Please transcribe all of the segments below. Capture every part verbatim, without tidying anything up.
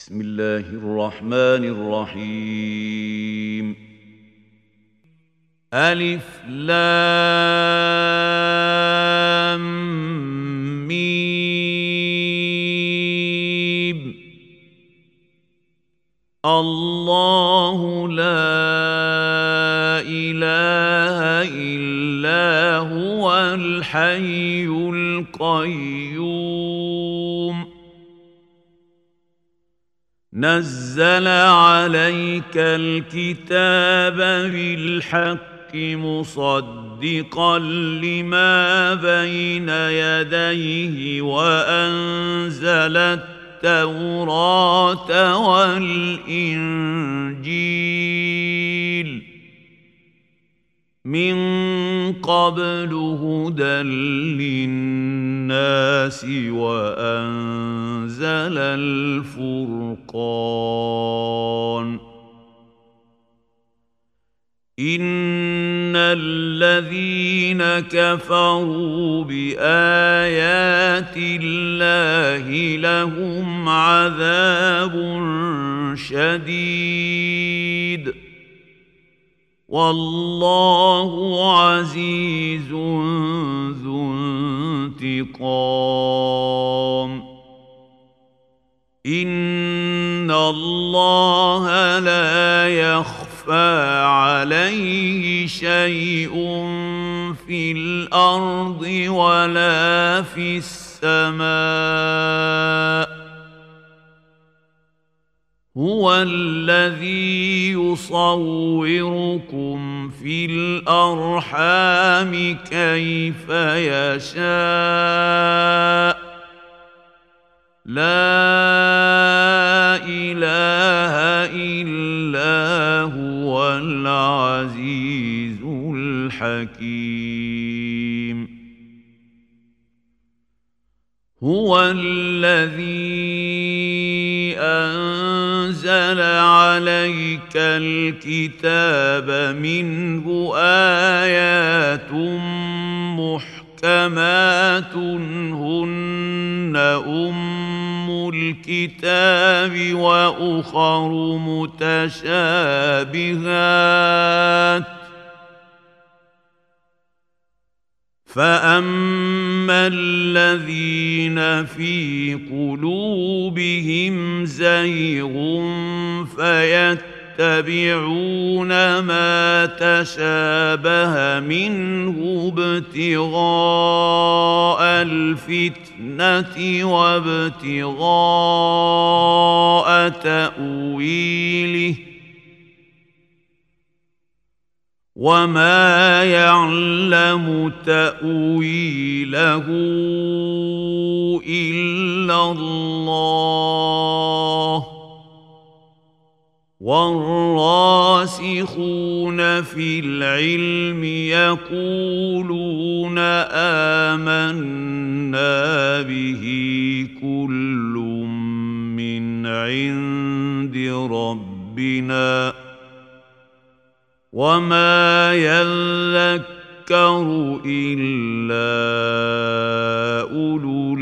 بسم الله الرحمن الرحيم. ألف لام ميم. الله لا إله إلا هو الحي القيوم. نزل عليك الكتاب بالحق مصدقا لما بين يديه وأنزل التوراة والإنجيل من قبل هدى للناس وأنزل الفرقان. إن الذين كفروا بآيات الله لهم عذاب شديد والله عزيز ذو انتقام. إن الله لا يخفى عليه شيء في الأرض ولا في السماء. هو الذي يصوركم في الأرحام كيف يشاء. لا إله إلا هو العزيز الحكيم. هو الذي أنزل عليك الكتاب منه آيات محكمات هن أم الكتاب وأخر متشابهات. فأما الذين في قلوبهم زيغ فيتبعون ما تشابه منه ابتغاء الفتنة وابتغاء تأويله وما يعلم تأويله إلا الله والراسخون في العلم يقولون آمنا به كل من عند ربنا وما يذكر إلا أولو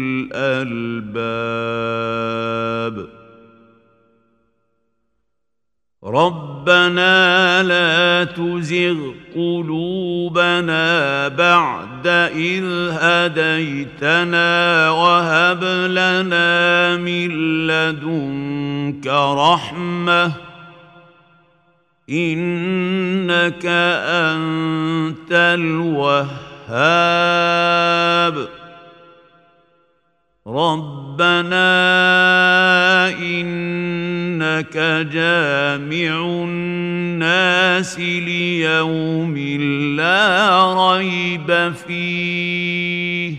الألباب. ربنا لا تزغ قلوبنا بعد إذ هديتنا وهب لنا من لدنك رحمة إنك أنت الوهاب. ربنا إنك جامع الناس ليوم لا ريب فيه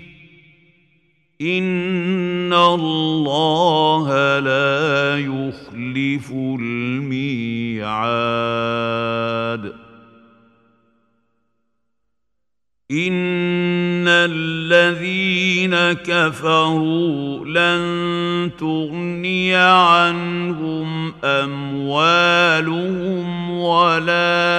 إن الله لا يخلف الميعاد. إن الذين كفروا لن تغني عنهم أموالهم ولا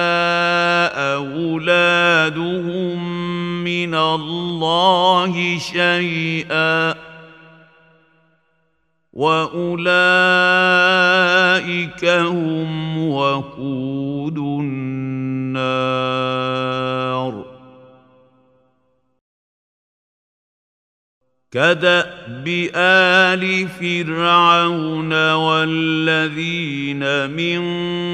أولادهم من الله شيئا وأولئك أولئك هم وقود النار كدأب آل فرعون والذين من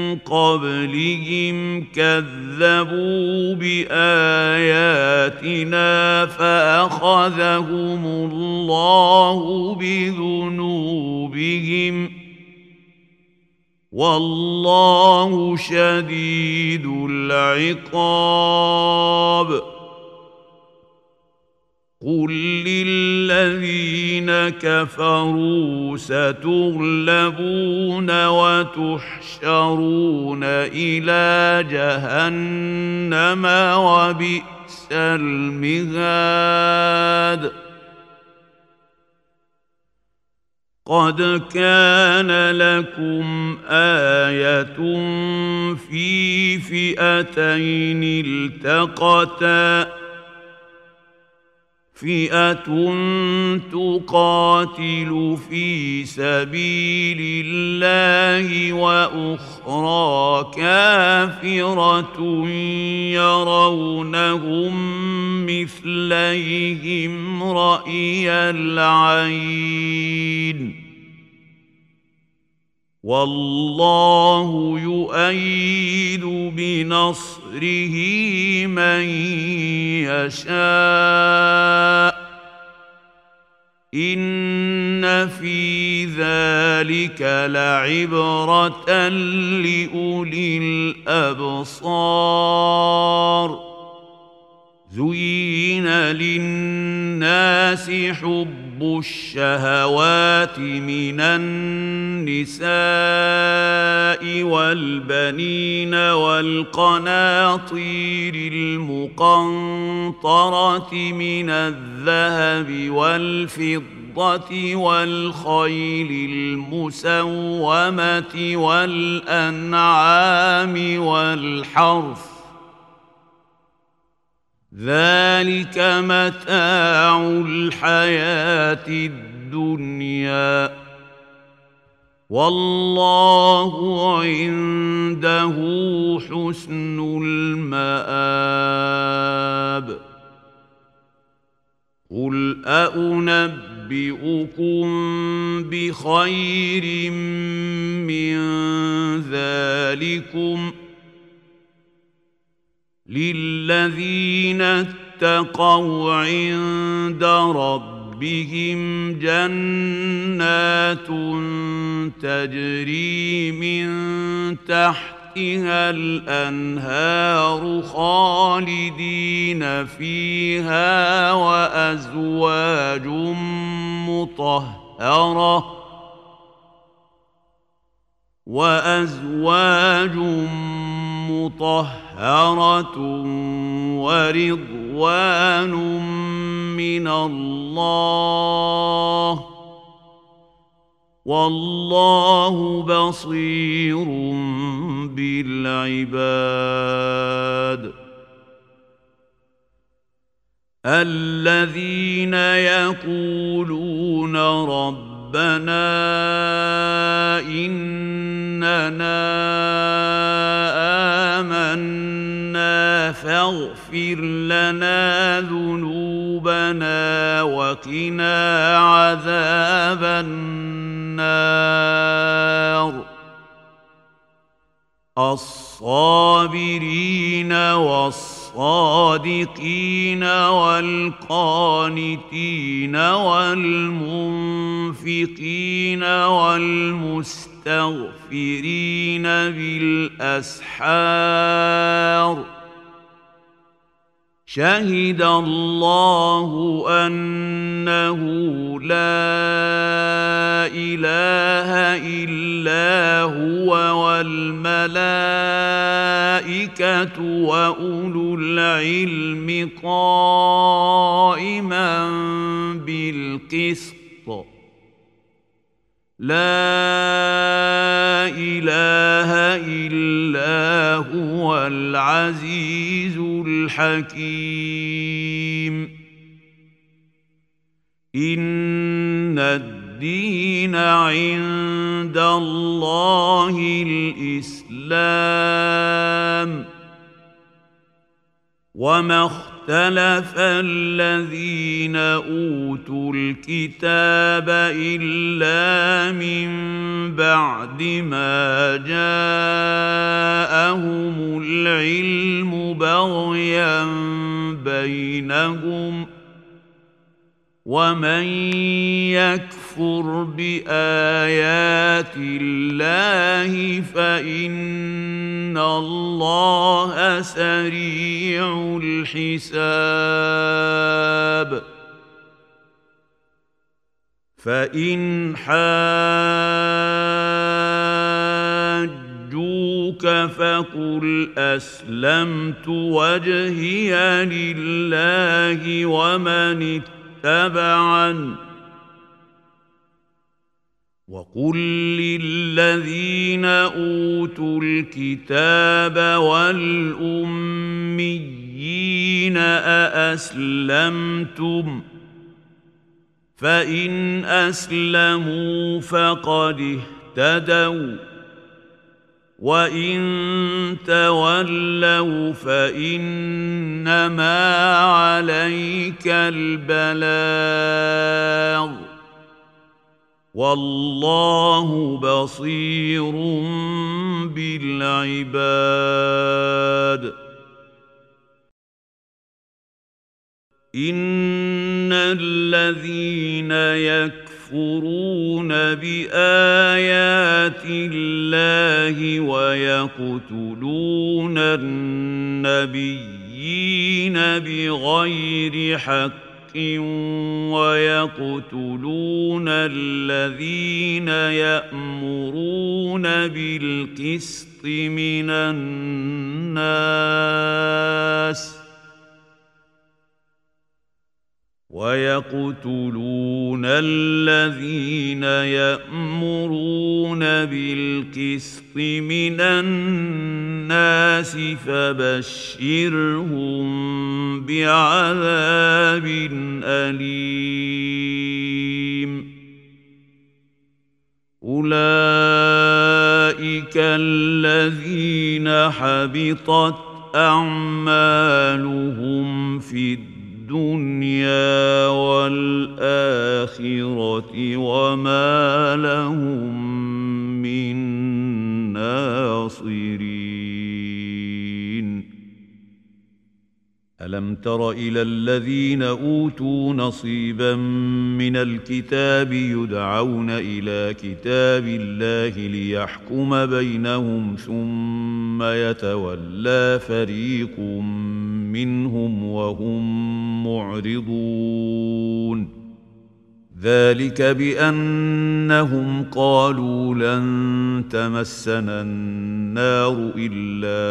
قبلهم كذبوا بآياتنا فأخذهم الله بذنوبهم والله شديد العقاب قل للذين كفروا ستغلبون وتحشرون إلى جهنم وبئس المهاد قد كان لكم آية في فئتين التقتا فئة تقاتل في سبيل الله وأخرى كافرة يرونهم مثليهم رأي العين والله يؤيد بنصره من يشاء إن في ذلك لعبرة لأولي الأبصار زين للناس حب الشهوات من النساء والبنين والقناطير المقنطرة من الذهب والفضة والخيل المسومة والأنعام والحرث ذلك متاع الحياة الدنيا والله عنده حسن المآب قل أنبئكم بخير من ذلكم للذين اتقوا عند ربهم جنات تجري من تحتها الأنهار خالدين فيها وأزواج مطهرة وأزواج مطهرة ورضوان من الله والله بصير بالعباد الذين يقولون ربنا إننا آمنا فاغفر لنا ذنوبنا وقنا عذاب النار الصابرين والصادقين والقانتين والمنفقين والمستغفرين بالأسحار شهد الله أنه لا إله إلا هو والملائكة وأولو العلم قائما بالقسط لا إله إلا هو العزيز الحكيم إن الدين الدين عند الله الإسلام وما اختلف الذين أوتوا الكتاب إلا من بعد ما جاءهم العلم بغيا بينهم ومن يكفر بآيات الله فإن الله سريع الحساب فإن حاجوك فقل أسلمت وجهي لله ومن اتبعن وقل للذين أوتوا الكتاب والأميين أأسلمتم فإن أسلموا فقد اهتدوا وإن تولوا فإنما عليك البلاغ والله بصير بالعباد إن الذين يكفرون بآيات الله ويقتلون النبيين بغير حق ويقتلون الذين يأمرون بالقسط من الناس ويقتلون الذين يأمرون بالقسط من الناس فبشرهم بعذاب أليم أولئك الذين حبطت أعمالهم في الدنيا الدنيا والآخرة وما لهم من ناصرين ألم تر إلى الذين أوتوا نصيبا من الكتاب يدعون إلى كتاب الله ليحكم بينهم ثم يتولى فريق منهم وهم معرضون ذلك بأنهم قالوا لن تمسنا النار إلا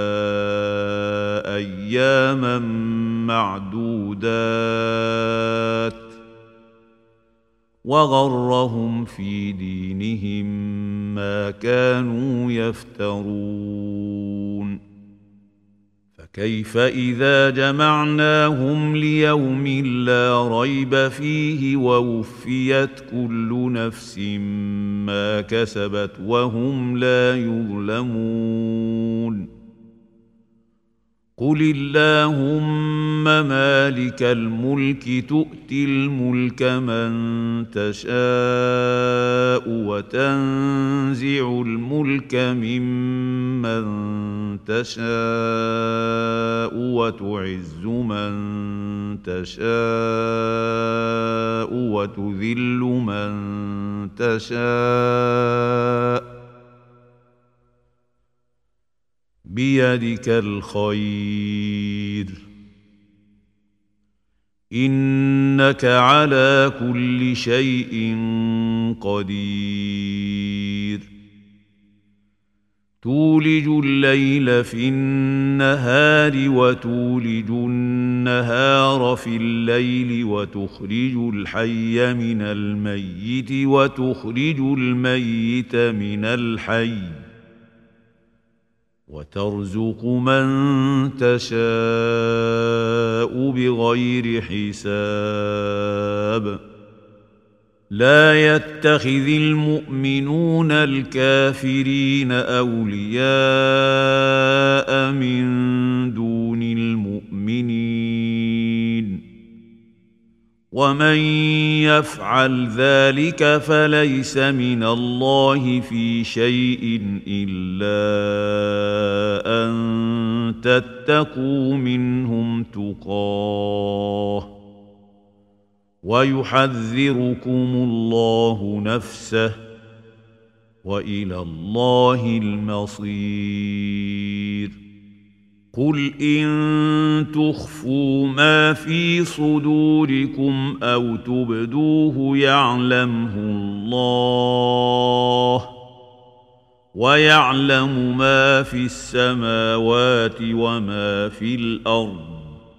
أياما معدودات وغرهم في دينهم ما كانوا يفترون فكيف إذا جمعناهم ليوم لا ريب فيه ووفيت كل نفس ما كسبت وهم لا يظلمون قل اللهم مالك الملك تؤتي الملك من تشاء وتنزع الملك ممن تشاء وتعز من تشاء وتذل من تشاء بيدك الخير إنك على كل شيء قدير تولج الليل في النهار وتولج النهار في الليل وتخرج الحي من الميت وتخرج الميت من الحي وترزق من تشاء بغير حساب لا يتخذ المؤمنون الكافرين أولياء من دون المؤمنين ومن يفعل ذلك فليس من الله في شيء إلا أن تتقوا منهم تقاه ويحذركم الله نفسه وإلى الله المصير قل إن تخفوا ما في صدوركم أو تبدوه يعلمه الله ويعلم ما في السماوات وما في الأرض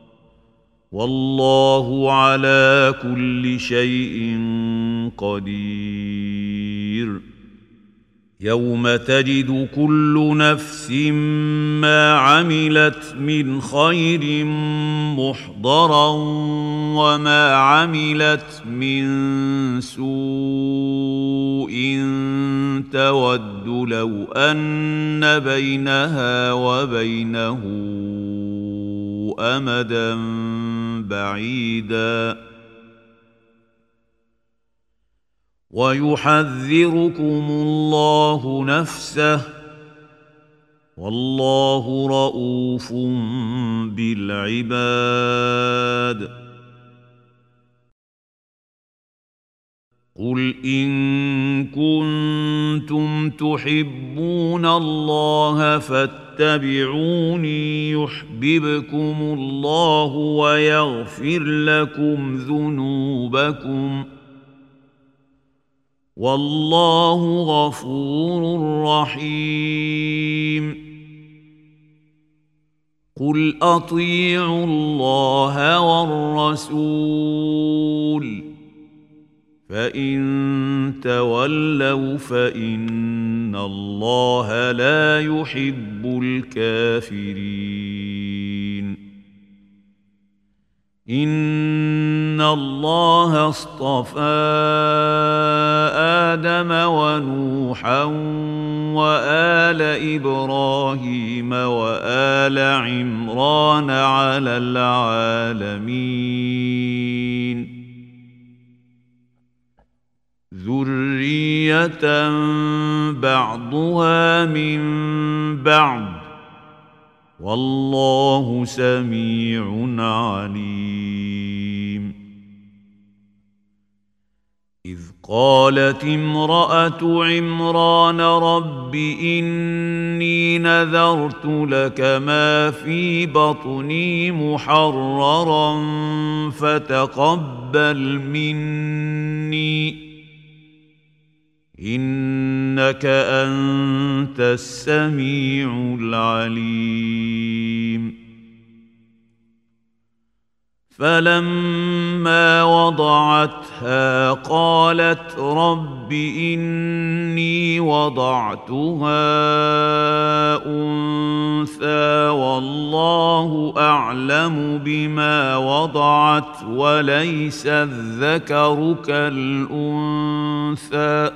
والله على كل شيء قدير يوم تجد كل نفس ما عملت من خير محضرا وما عملت من سوء تود لو أن بينها وبينه أمدا بعيدا ويحذركم الله نفسه والله رؤوف بالعباد قل إن كنتم تحبون الله فاتبعوني يحببكم الله ويغفر لكم ذنوبكم والله غفور رحيم قل أطيعوا الله والرسول فإن تولوا فإن الله لا يحب الكافرين إن الله اصطفى آدم ونوحا وآل إبراهيم وآل عمران على العالمين ذرية بعضها من بعض والله سميع عليم إذ قالت امرأة عمران رب إني نذرت لك ما في بطني محررا فتقبل مني إنك أنت السميع العليم فلما وضعتها قالت رب إني وضعتها أنثى والله أعلم بما وضعت وليس الذكر كالأنثى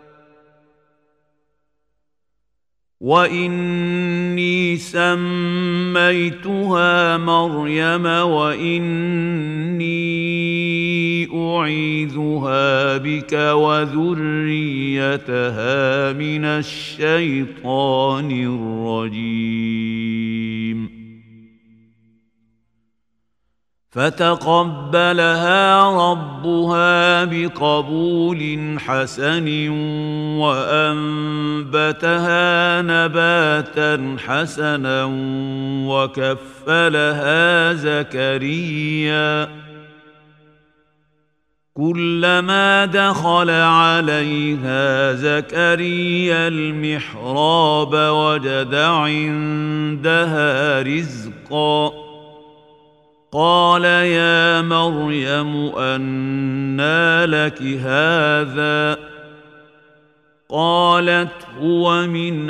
وإني سميتها مريم وإني أعيذها بك وذريتها من الشيطان الرجيم فتقبلها ربها بقبول حسن وأنبتها نباتا حسنا وكفلها زكريا كلما دخل عليها زكريا المحراب وجد عندها رزقا قال يا مريم أنى لك هذا قالت هو من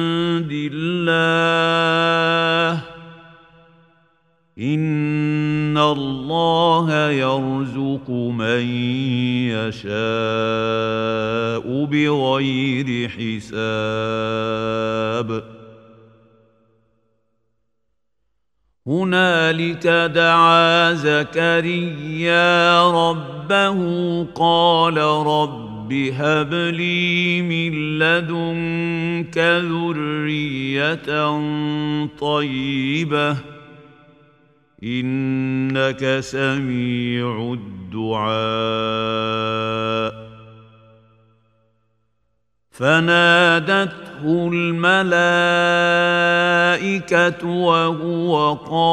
عند الله إن إن الله يرزق من يشاء بغير حساب هنالك دعا زكريا ربه قال رب هب لي من لدنك ذرية طيبة إنك سميع الدعاء فنادته الملائكة وهو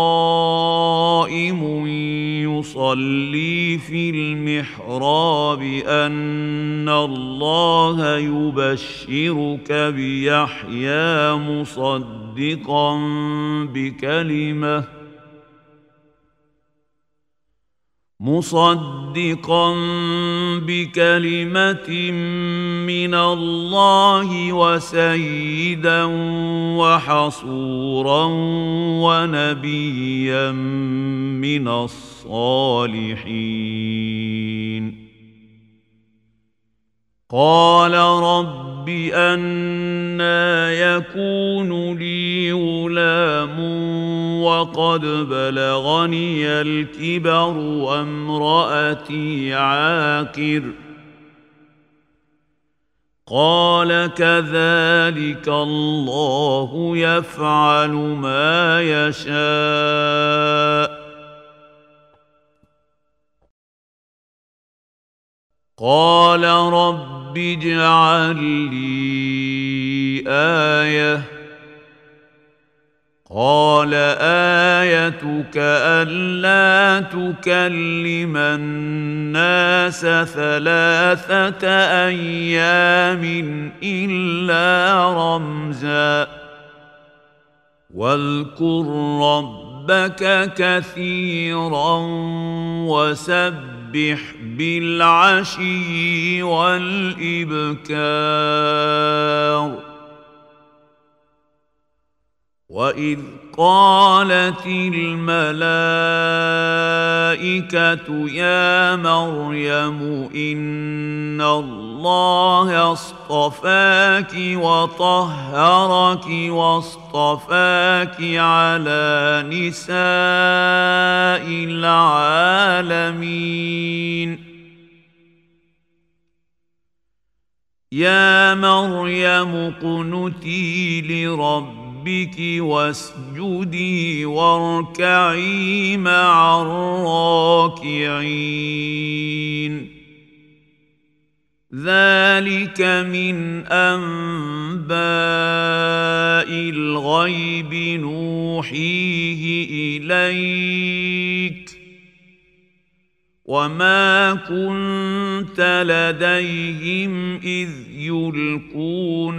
قائم يصلي في المحراب أن الله يبشرك بيحيى مصدقا بكلمة مصدقا بكلمة من الله وسيدا وحصورا ونبيا من الصالحين قال رب أنى يكون لي غلام وقد بلغني الكبر وامرأتي عاقر قال كذلك الله يفعل ما يشاء قال رب اجعل لي آية قال آيتك ألا تكلم الناس ثلاثة أيام إلا رمزا واذكر ربك كثيرا وسبح بالعشي والإبكار وإذ قالت الملائكة يا مريم إن الله اصطفاك وطهرك واصطفاك على نساء العالمين يا مريم اقنتي لربك ربك واسجدي واركعي مع الراكعين ذلك من أنباء الغيب نوحيه إليك وما كنت لديهم إذ يلقون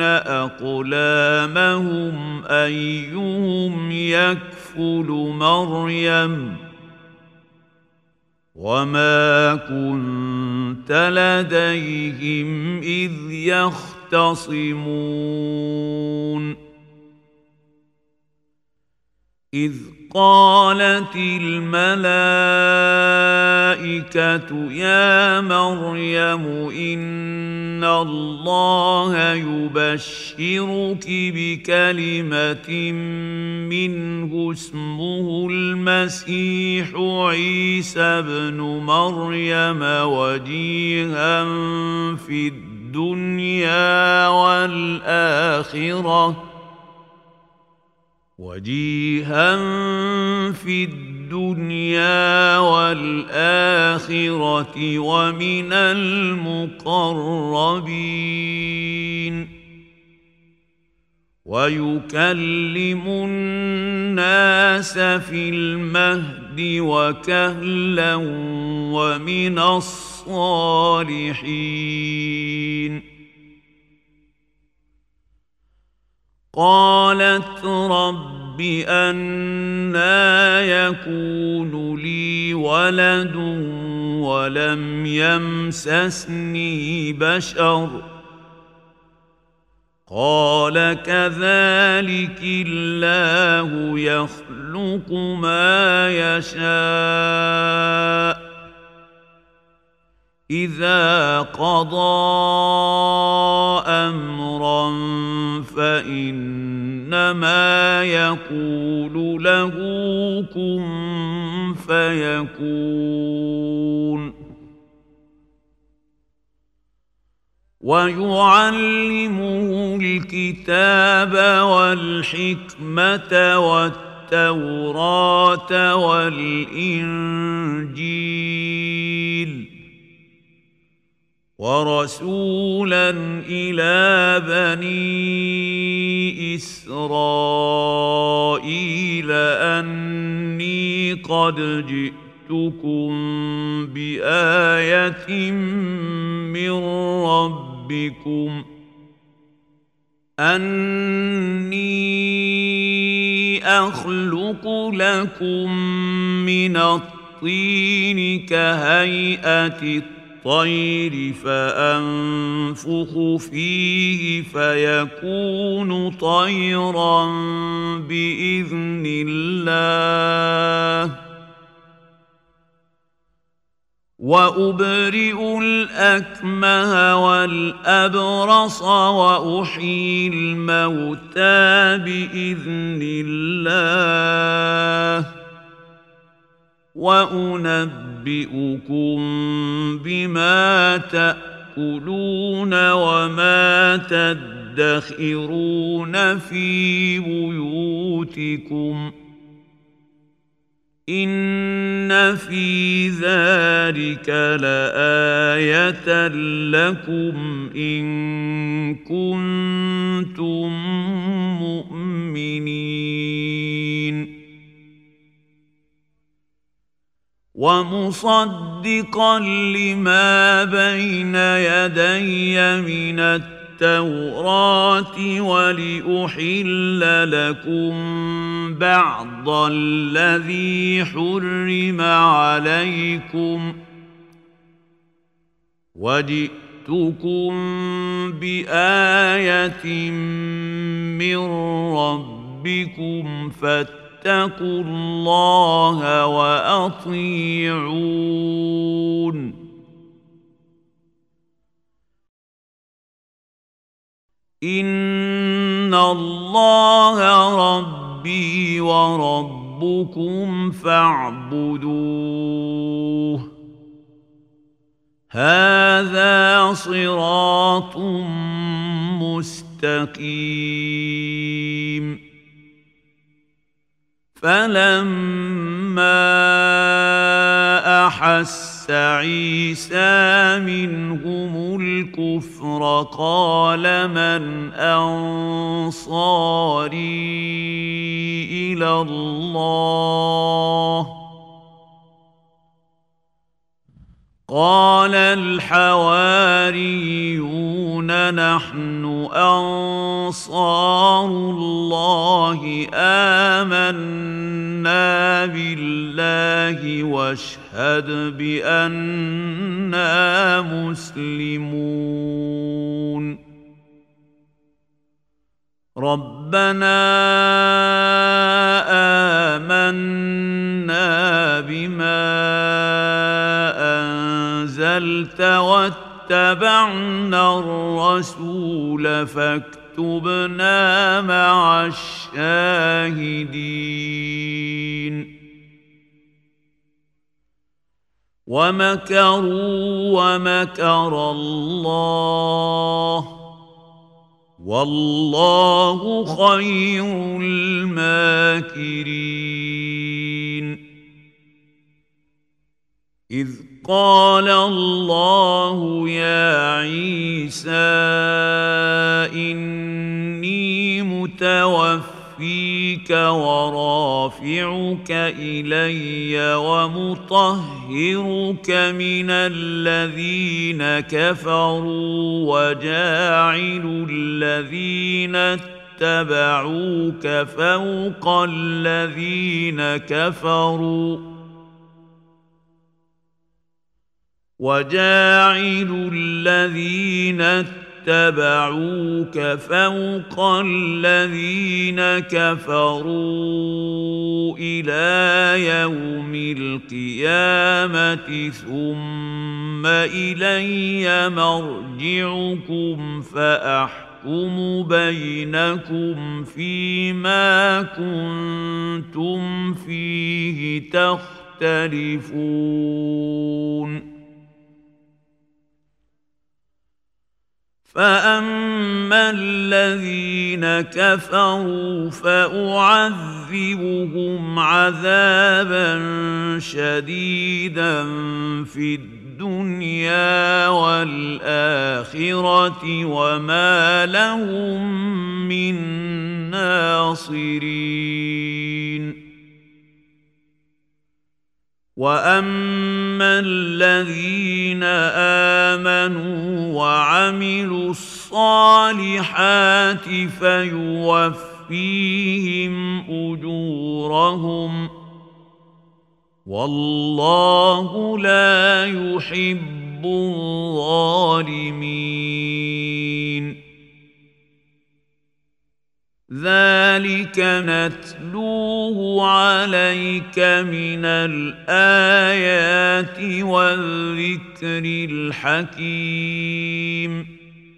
أقلامهم أيهم يكفل مريم وما كنت لديهم إذ يختصمون إذ قالت الملائكة يا مريم إن الله يبشرك بكلمة منه اسمه المسيح عيسى ابن مريم وجيها في الدنيا والآخرة وجيها في الدنيا والآخرة ومن المقربين ويكلم الناس في المهد وكهلا ومن الصالحين قالت رب أنى يكون لي ولد ولم يمسسني بشر قال كذلك الله يخلق ما يشاء إذا قضى أمرا فإنما يقول له كن فيكون ويعلمه الكتاب والحكمة والتوراة والإنجيل ورسولا إلى بني إسرائيل أني قد جئتكم بآية من ربكم أني أخلق لكم من الطين كهيئة الطير فأنفخ فيه فيكون طيرا بإذن الله وأبرئ الأكمه والأبرص وأحيي الموتى بإذن الله وأنبئكم بما تأكلون وما تدخرون في بيوتكم إن في ذلك لآية لكم إن كنتم مؤمنين ومصدقا لما بين يدي من التوراة ولأحل لكم بعض الذي حرم عليكم وجئتكم بآية من ربكم فاتقوا الله وأطيعون إن الله ربي وربكم فاعبدوه هذا صراط مستقيم فلما أحس عيسى منهم الكفر قال من أنصاري إلى الله قال الحواريون نحن أنصار الله آمنا بالله واشهد بأننا مسلمون ربنا آمنا بما أنزلت واتبعنا الرسول فاكتبنا مع الشاهدين ومكروا ومكر الله والله خير الماكرين إذ قال الله يا عيسى إني متوفيك ورافعك إلي ومطهرك من الذين كفروا وجاعل الذين اتبعوك فوق الذين كفروا وجاعل الذين اتبعوك فوق الذين كفروا إلى يوم القيامة ثم إلي مرجعكم فأحكم بينكم فيما كنتم فيه تختلفون فأما الذين كفروا فأعذبهم عذابا شديدا في الدنيا والآخرة وما لهم من ناصرين وأما الذين آمنوا وعملوا الصالحات فيوفيهم أجورهم والله لا يحب الظالمين ذلك نتلوه عليك من الآيات والذكر الحكيم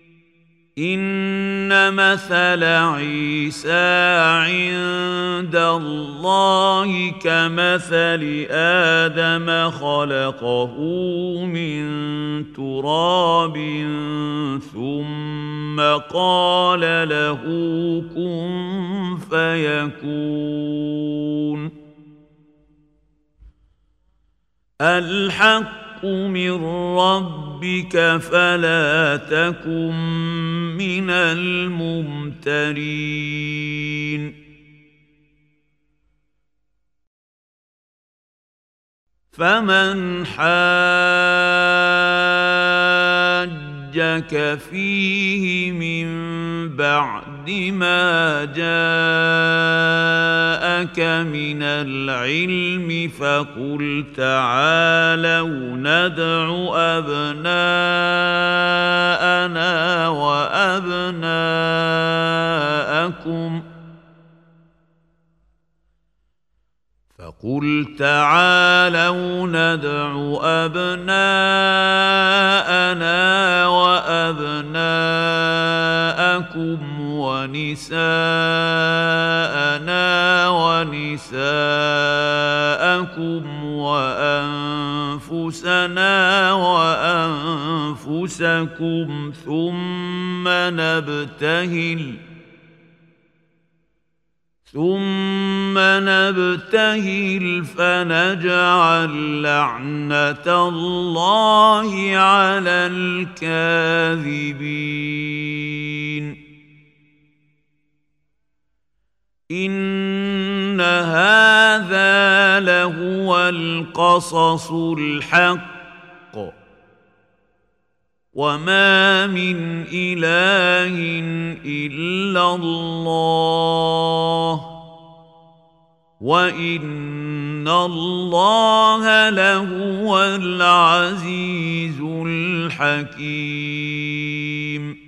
إن مثل عيسى عند الله كمثل آدم خلقه من تراب ثم قال له كن فيكون الحق من ربك فلا تكن من الممترين فمن حاجك فيه من بعد ما جاءك من العلم فقل تعالوا ندع أبناءنا وأبناءكم فقل تعالوا ندع أبناءنا وأبناءكم ونساءنا ونساءكم وأنفسنا وأنفسكم ثم نبتهل ثم نبتهل فنجعل لعنة الله على الكاذبين إن هذا لهو القصص الحق وما من إله إلا الله وإن الله لهو العزيز الحكيم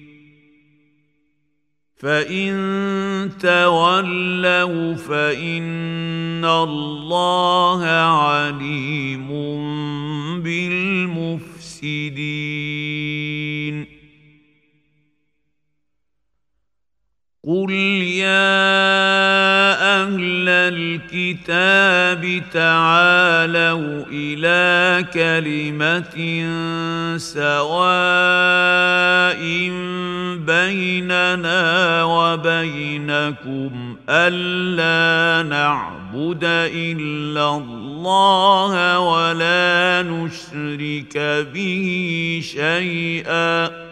فإن تولوا فإن الله عليم بالمفسدين قل يا أهل الكتاب تعالوا إلى كلمة سواء بيننا وبينكم ألا نعبد إلا الله ولا نشرك به شيئا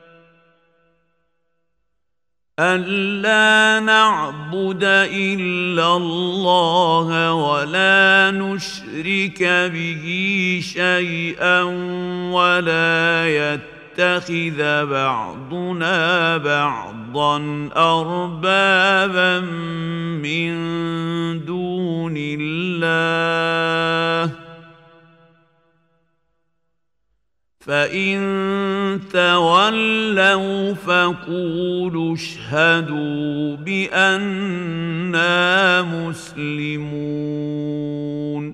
ألا نعبد إلا الله ولا نشرك به شيئا ولا يتخذ بعضنا بعضا أربابا من دون الله فإن تولوا فقولوا اشهدوا بأننا مسلمون.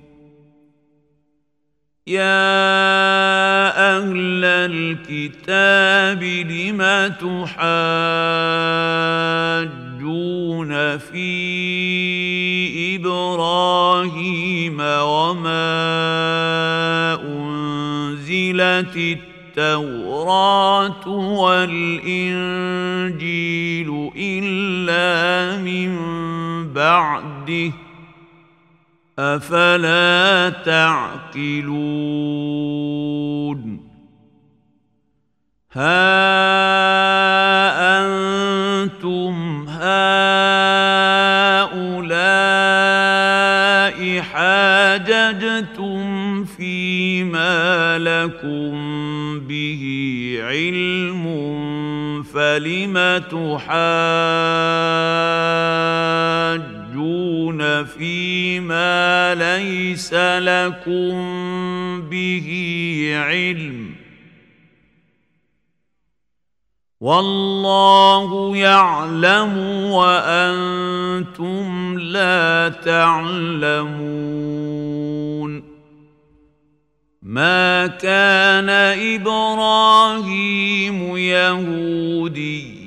يا أهل الكتاب لم تحاجون في إبراهيم وما أنزلت التوراة والإنجيل إلا من بعده أفلا تعقلون. ها أنتم هؤلاء حاججتم فيما لكم به علم فلم تحاجون فيما ليس لكم به علم والله يعلم وأنتم لا تعلمون. ما كان إبراهيم يهوديا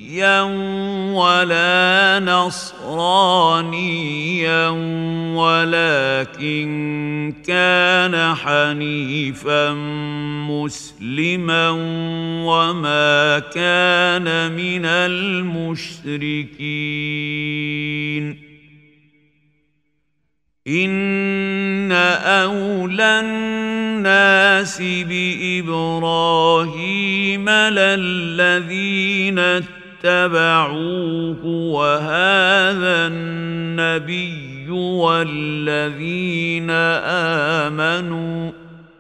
ولا نصرانيا ولكن كان حنيفا مسلما وما كان من المشركين. إن أولى الناس بإبراهيم للذين اتبعوه وهذا النبي والذين آمنوا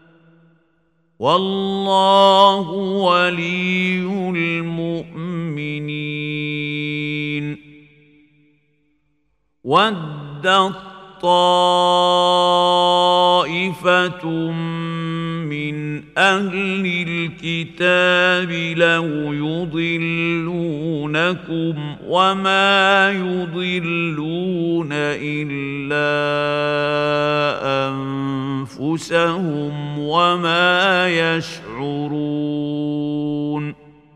والله ولي المؤمنين. ودت طائفة من أهل الكتاب لو يضلونكم وما يضلون إلا أنفسهم وما يشعرون.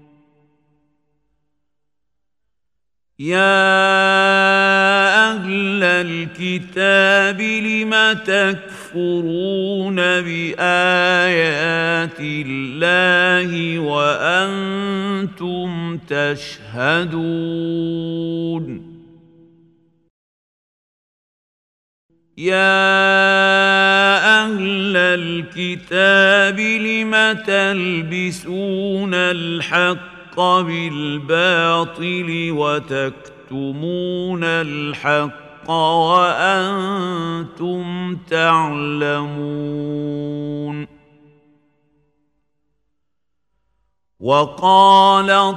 يا أهل الكتاب لم تكفرون بآيات الله وأنتم تشهدون. يا أهل الكتاب لم تلبسون الحق بالباطل وتكتمون الحق وأنتم تعلمون. وقالت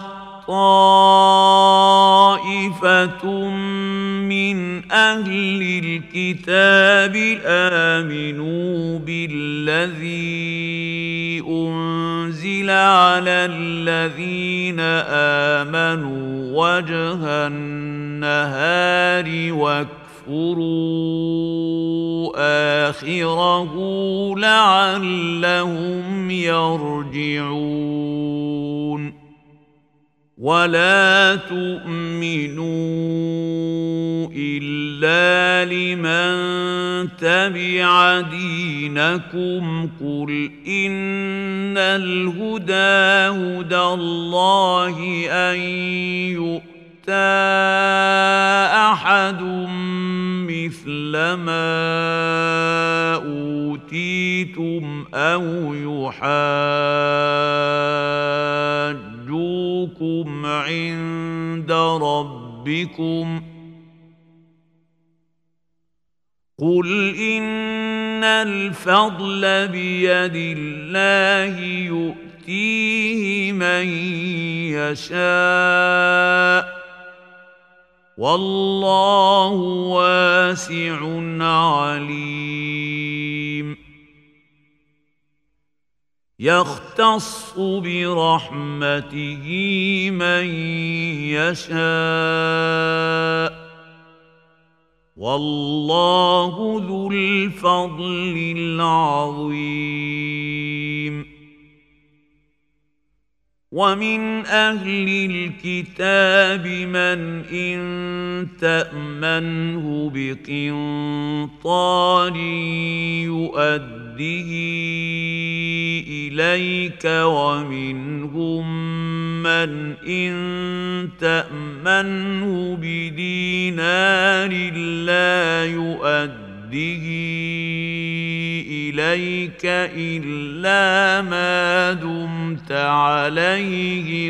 طائفة من أهل الكتاب آمنوا بالذي أنزل على الذين آمنوا وجه النهار واكفروا آخره لعلهم يرجعون. ولا تؤمنوا إلا لمن تبع دينكم قل إن الهدى هدى الله أن يؤتى أحد مثل ما أوتيتم أو يحاجوكم عند ربكم قل إن الفضل بيد الله يؤتيه من يشاء والله واسع عليم. يختص برحمته من يشاء والله ذو الفضل العظيم. ومن أهل الكتاب من إن تأمنه بقنطار يؤده إليك ومنهم من إن تأمنه بدينار لا يؤده إليك إلا ما دمت عليه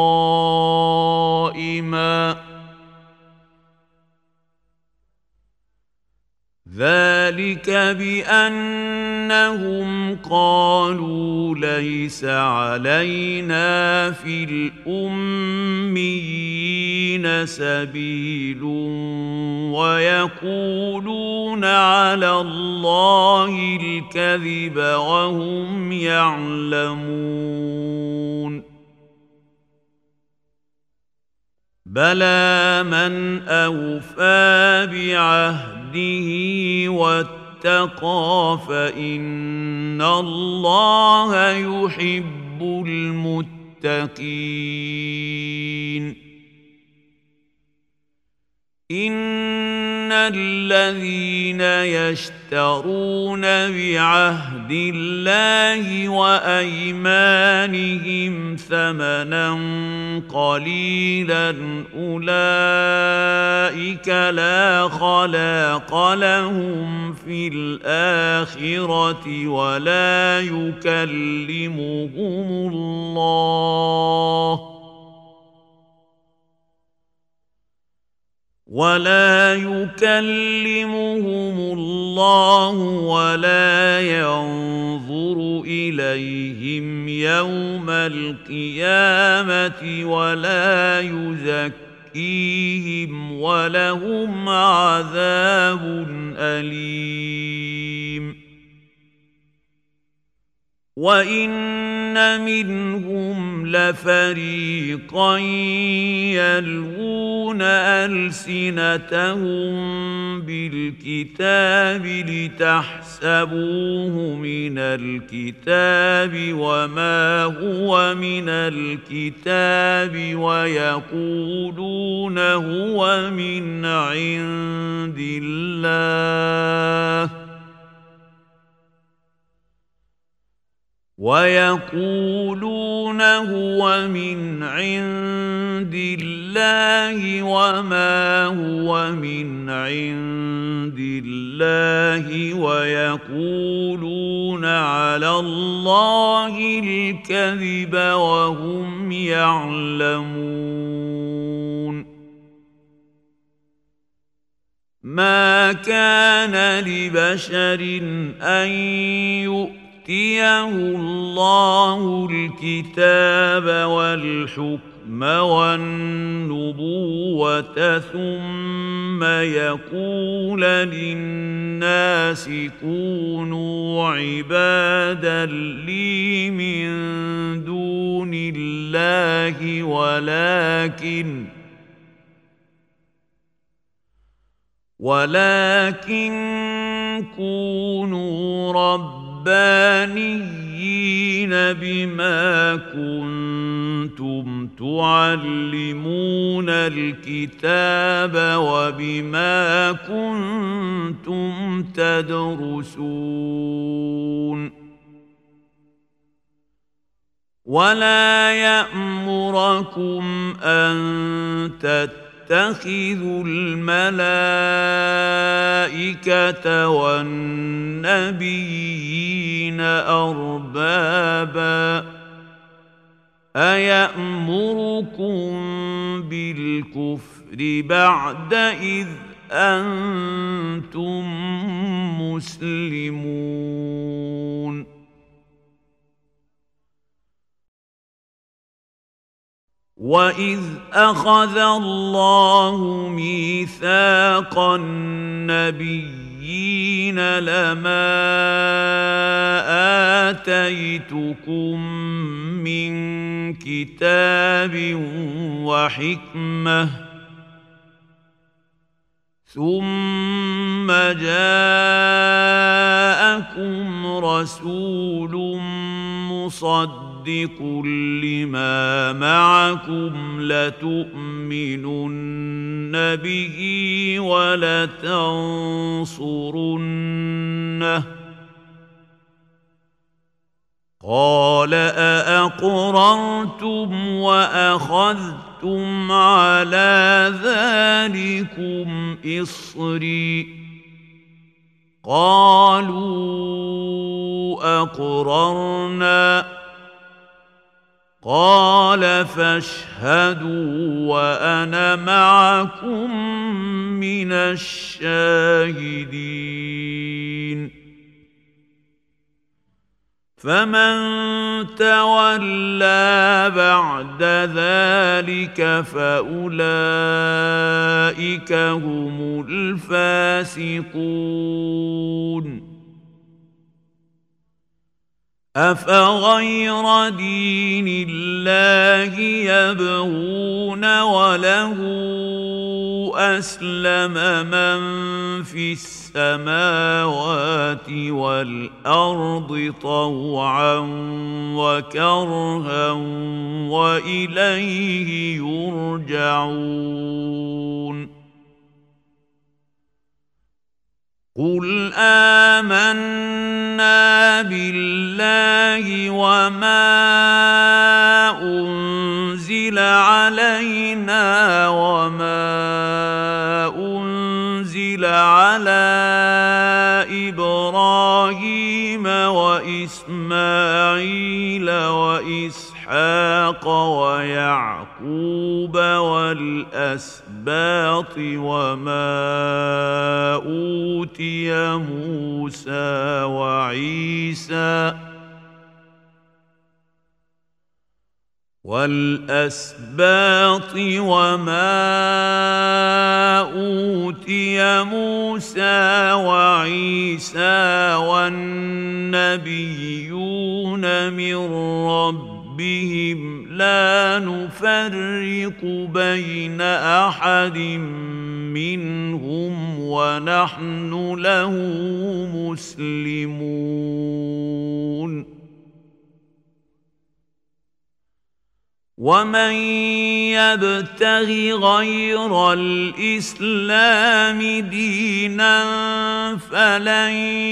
قائما ذلك بأنهم قالوا ليس علينا في الأميين سبيل ويقولون على الله الكذب وهم يعلمون بلى من أوفى بعهده واتقى فإن الله يحب المتقين. إن الذين يشترون بعهد الله وأيمانهم ثمنا قليلا أولئك لا خلاق لهم في الآخرة ولا يكلمهم الله ولا يكلمهم الله ولا ينظر إليهم يوم القيامة ولا يزكيهم ولهم عذاب أليم. وإن منهم لفريقا يلوون ألسنتهم بالكتاب لتحسبوه من الكتاب وما هو من الكتاب ويقولون هو من عند الله ويقولون هو من عند الله وما هو من عند الله ويقولون على الله الكذب وهم يعلمون. ما كان لبشر أن يؤمن يؤتيه الله الكتاب والحكم والنبوة ثم يقول للناس كونوا عبادا لي من دون الله ولكن ولكن كونوا رب ربانيين بما كنتم تعلمون الكتاب وبما كنتم تدرسون. ولا يأمركم أن تتقوا اتخذوا الملائكة والنبيين أربابا أيأمركم بالكفر بعد إذ أنتم مسلمون. وَإِذْ أَخَذَ اللَّهُ مِيثَاقَ النَّبِيِّينَ النبيين لما آتيتكم من كتاب وحكمة ثم جاءكم رسول مصدق لما معكم لتؤمنن به ولتنصرنه قال أأقررتم وأخذتم على ذلكم إصري قالوا أقررنا قال فاشهدوا وأنا معكم من الشاهدين فمن تولى بعد ذلك فأولئك هم الفاسقون أفغير دين الله يبغون وله أسلم من في السماوات والأرض طوعا وكرها وإليه يرجعون قل آمنا بالله وما أنزل علينا وما أنزل على إبراهيم وإسماعيل وإسحاق ويعقوب والأسباط وما أوتي موسى وعيسى والأسباط وما أوتي موسى وعيسى والنبيون من ربهم لا نفرق بين أحد منهم ونحن له مسلمون ومن يبتغ غير الإسلام دينا فلن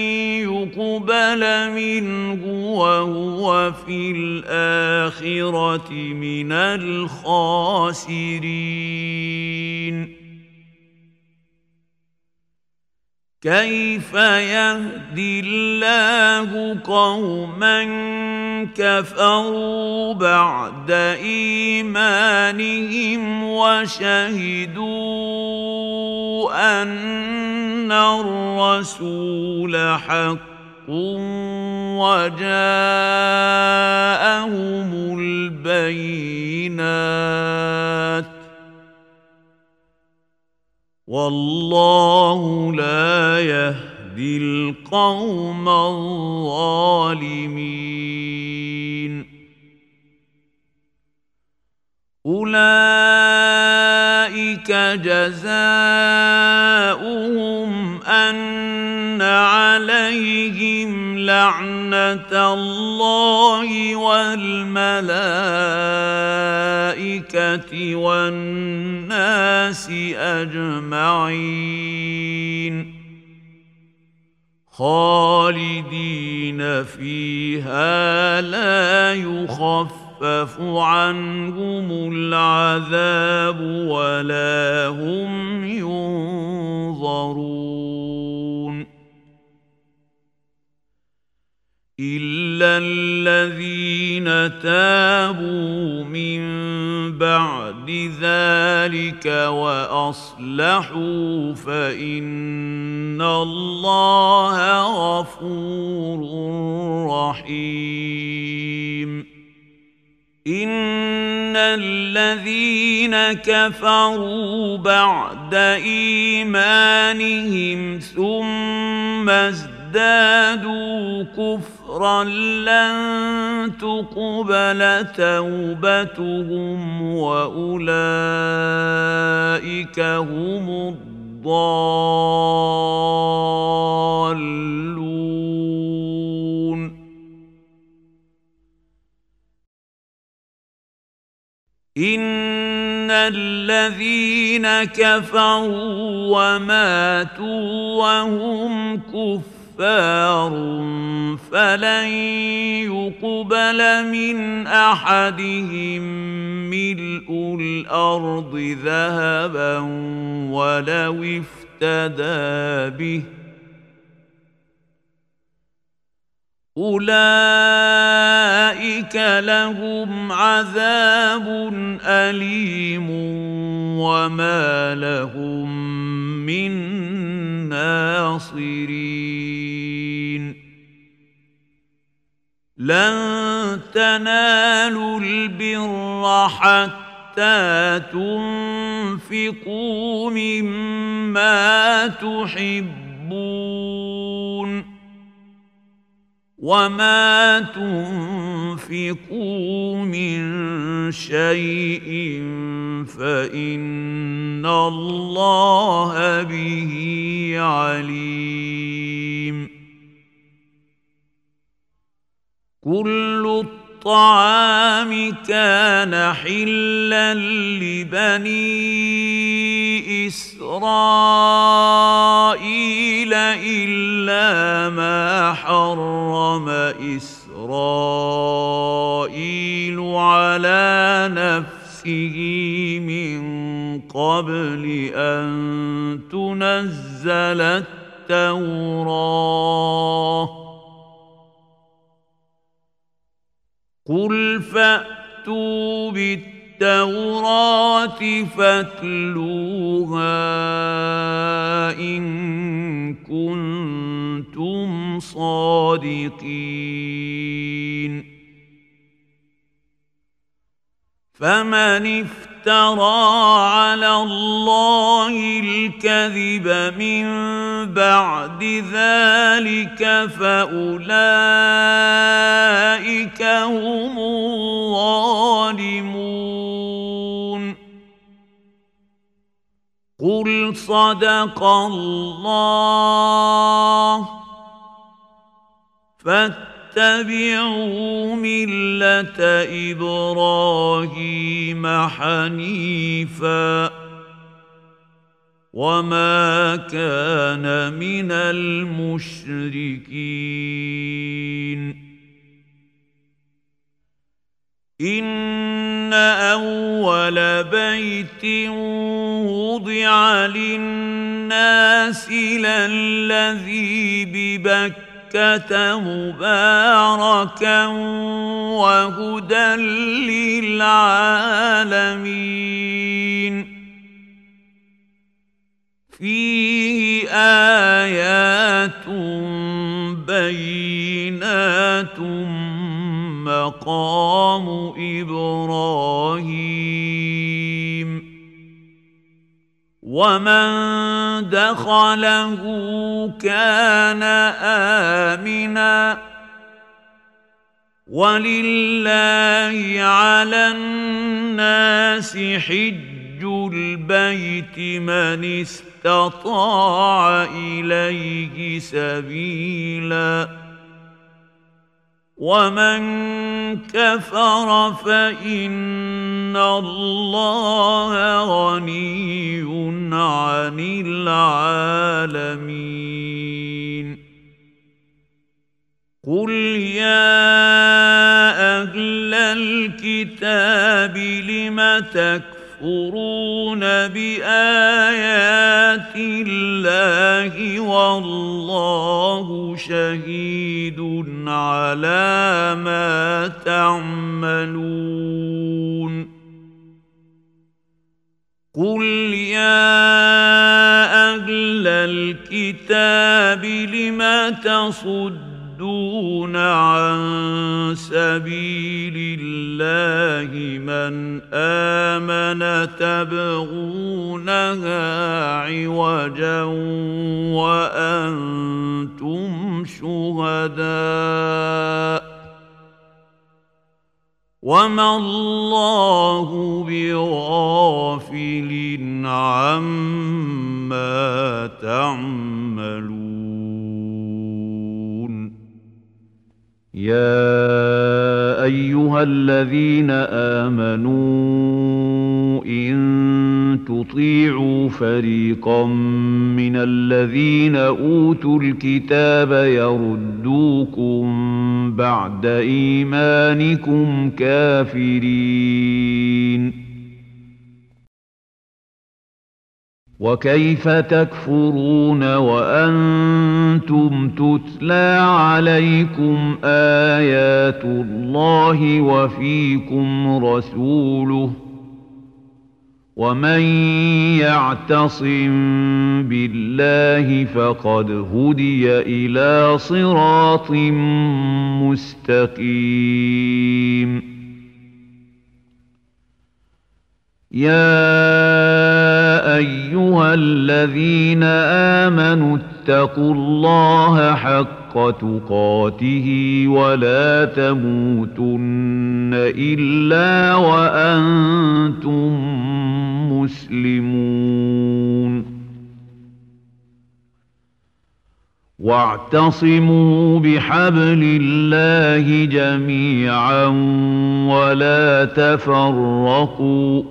يقبل منه وهو في الآخرة من الخاسرين كيف يهدي الله قوما كفروا بعد إيمانهم وشهدوا أن الرسول حق وجاءهم البينات والله لا يهدي القوم الظالمين أولئك جزاؤهم أن عليهم لعنة الله والملائكة والناس أجمعين خالدين فيها لا يخفف عنهم العذاب ولا هم ينظرون إلا الذين تابوا من بعد ذلك وأصلحوا فإن الله غفور رحيم إن الذين كفروا بعد إيمانهم ثم ازدادوا كفرا لن تقبل توبتهم وأولئك هم الضالون. إن الذين كفروا وماتوا وهم كفار فلن يقبل من أحدهم ملء الأرض ذهبا ولو افتدى به أولئك لهم عذاب أليم وما لهم من ناصرين. لن تنالوا البر حتى تنفقوا مما تحبون وما تنفقوا من شيء فإن الله به عليم. كل الطعام كان حلا لبني إسرائيل إلا ما حرم إسرائيل على نفسه من قبل أن تنزل التوراة. قل فأتوا بالتوراة فاتلوها إن كنتم صادقين. فمن افترى على الله الكذب من بعد ذلك فأولئك هم الظالمون. قل صدق الله فاتبعوا ملة إبراهيم حنيفا وما كان من المشركين. إن أول بيت وضع للناس للذي ببكة مباركا وهدى للعالمين. فيه آيات بينات مقام إبراهيم ومن دخله كان آمنا ولله على الناس حج البيت من استطاع إليه سبيلا ومن كفر فإن الله غني عن العالمين. قل يا أهل الكتاب لم تكفرون بآيات الله والله شهيد على ما تعملون. قل يا أهل الكتاب لم تصدون عن سبيل الله من من آمن تبغونها عوجا وأنتم شهداء وما الله بغافل عما تعملون. يا أيها الذين آمنوا إن تطيعوا فريقا من الذين أوتوا الكتاب يردوكم بعد إيمانكم كافرين وكيف تكفرون وأنتم تتلى عليكم آيات الله وفيكم رسوله ومن يعتصم بالله فقد هدي إلى صراط مستقيم. يا أيها الذين آمنوا اتقوا الله حق تقاته ولا تموتن إلا وأنتم مسلمون واعتصموا بحبل الله جميعا ولا تفرقوا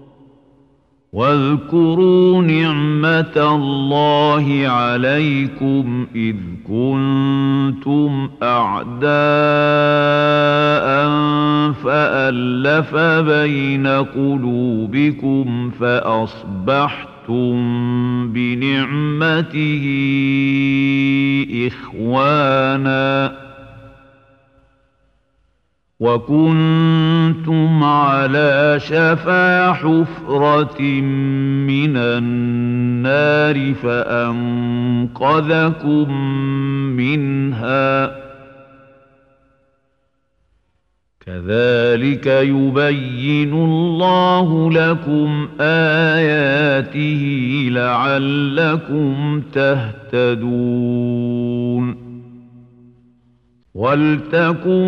واذكروا نعمة الله عليكم إذ كنتم أعداء فألف بين قلوبكم فأصبحتم بنعمته إخوانا وكنتم على شفا حفرة من النار فأنقذكم منها كذلك يبين الله لكم آياته لعلكم تهتدون. ولتكن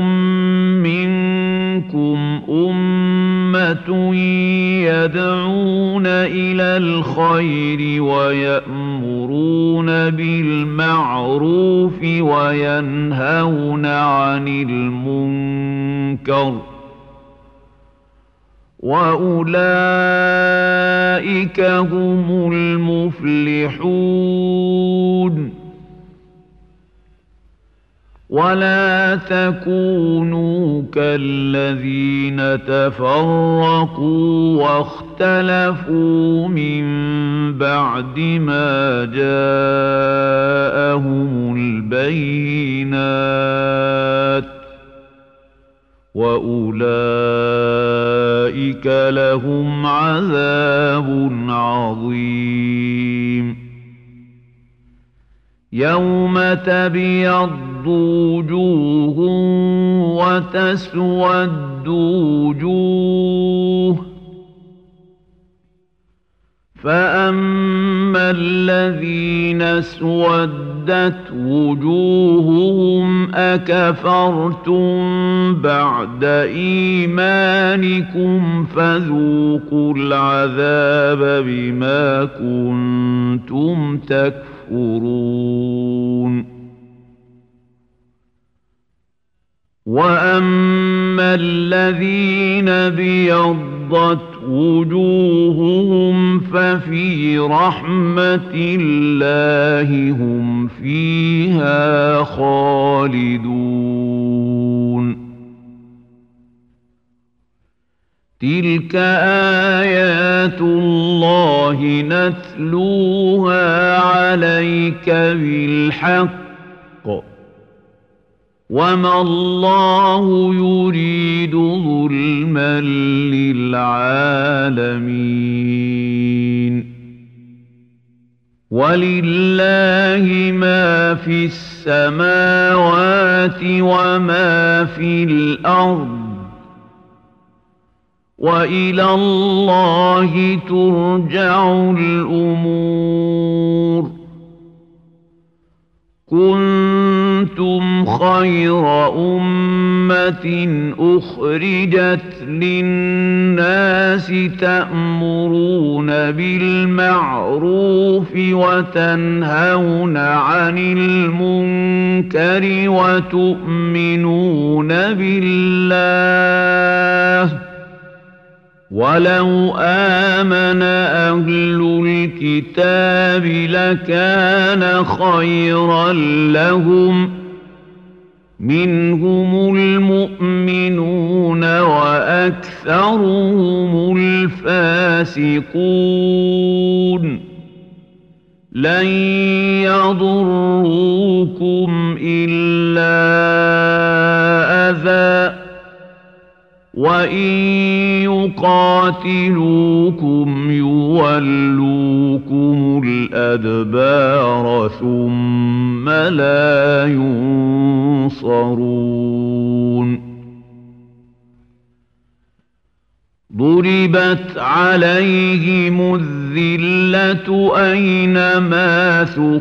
منكم أمة يدعون إلى الخير ويأمرون بالمعروف وينهون عن المنكر وأولئك هم المفلحون. ولا تكونوا كالذين تفرقوا واختلفوا من بعد ما جاءهم البينات وأولئك لهم عذاب عظيم. يوم تبيض وجوه وتسود وجوه فأما الذين اسودت وجوههم أكفرتم بعد إيمانكم فذوقوا العذاب بما كنتم تكفرون. وأما الذين ابيضت وجوههم ففي رحمة الله هم فيها خالدون. تلك آيات الله نتلوها عليك بالحق وما الله يريد ظلما للعالمين. ولله ما في السماوات وما في الأرض وإلى الله ترجع الأمور. كنتم خير أمة أخرجت للناس تأمرون بالمعروف وتنهون عن المنكر وتؤمنون بالله. ولو آمن أهل الكتاب لكان خيرا لهم، منهم المؤمنون وأكثرهم الفاسقون. لن يضروكم إلا أذى، وإن يقاتلوكم يولوكم الأدبار ثم لا ينصرون. ضربت عليهم الذلة أينما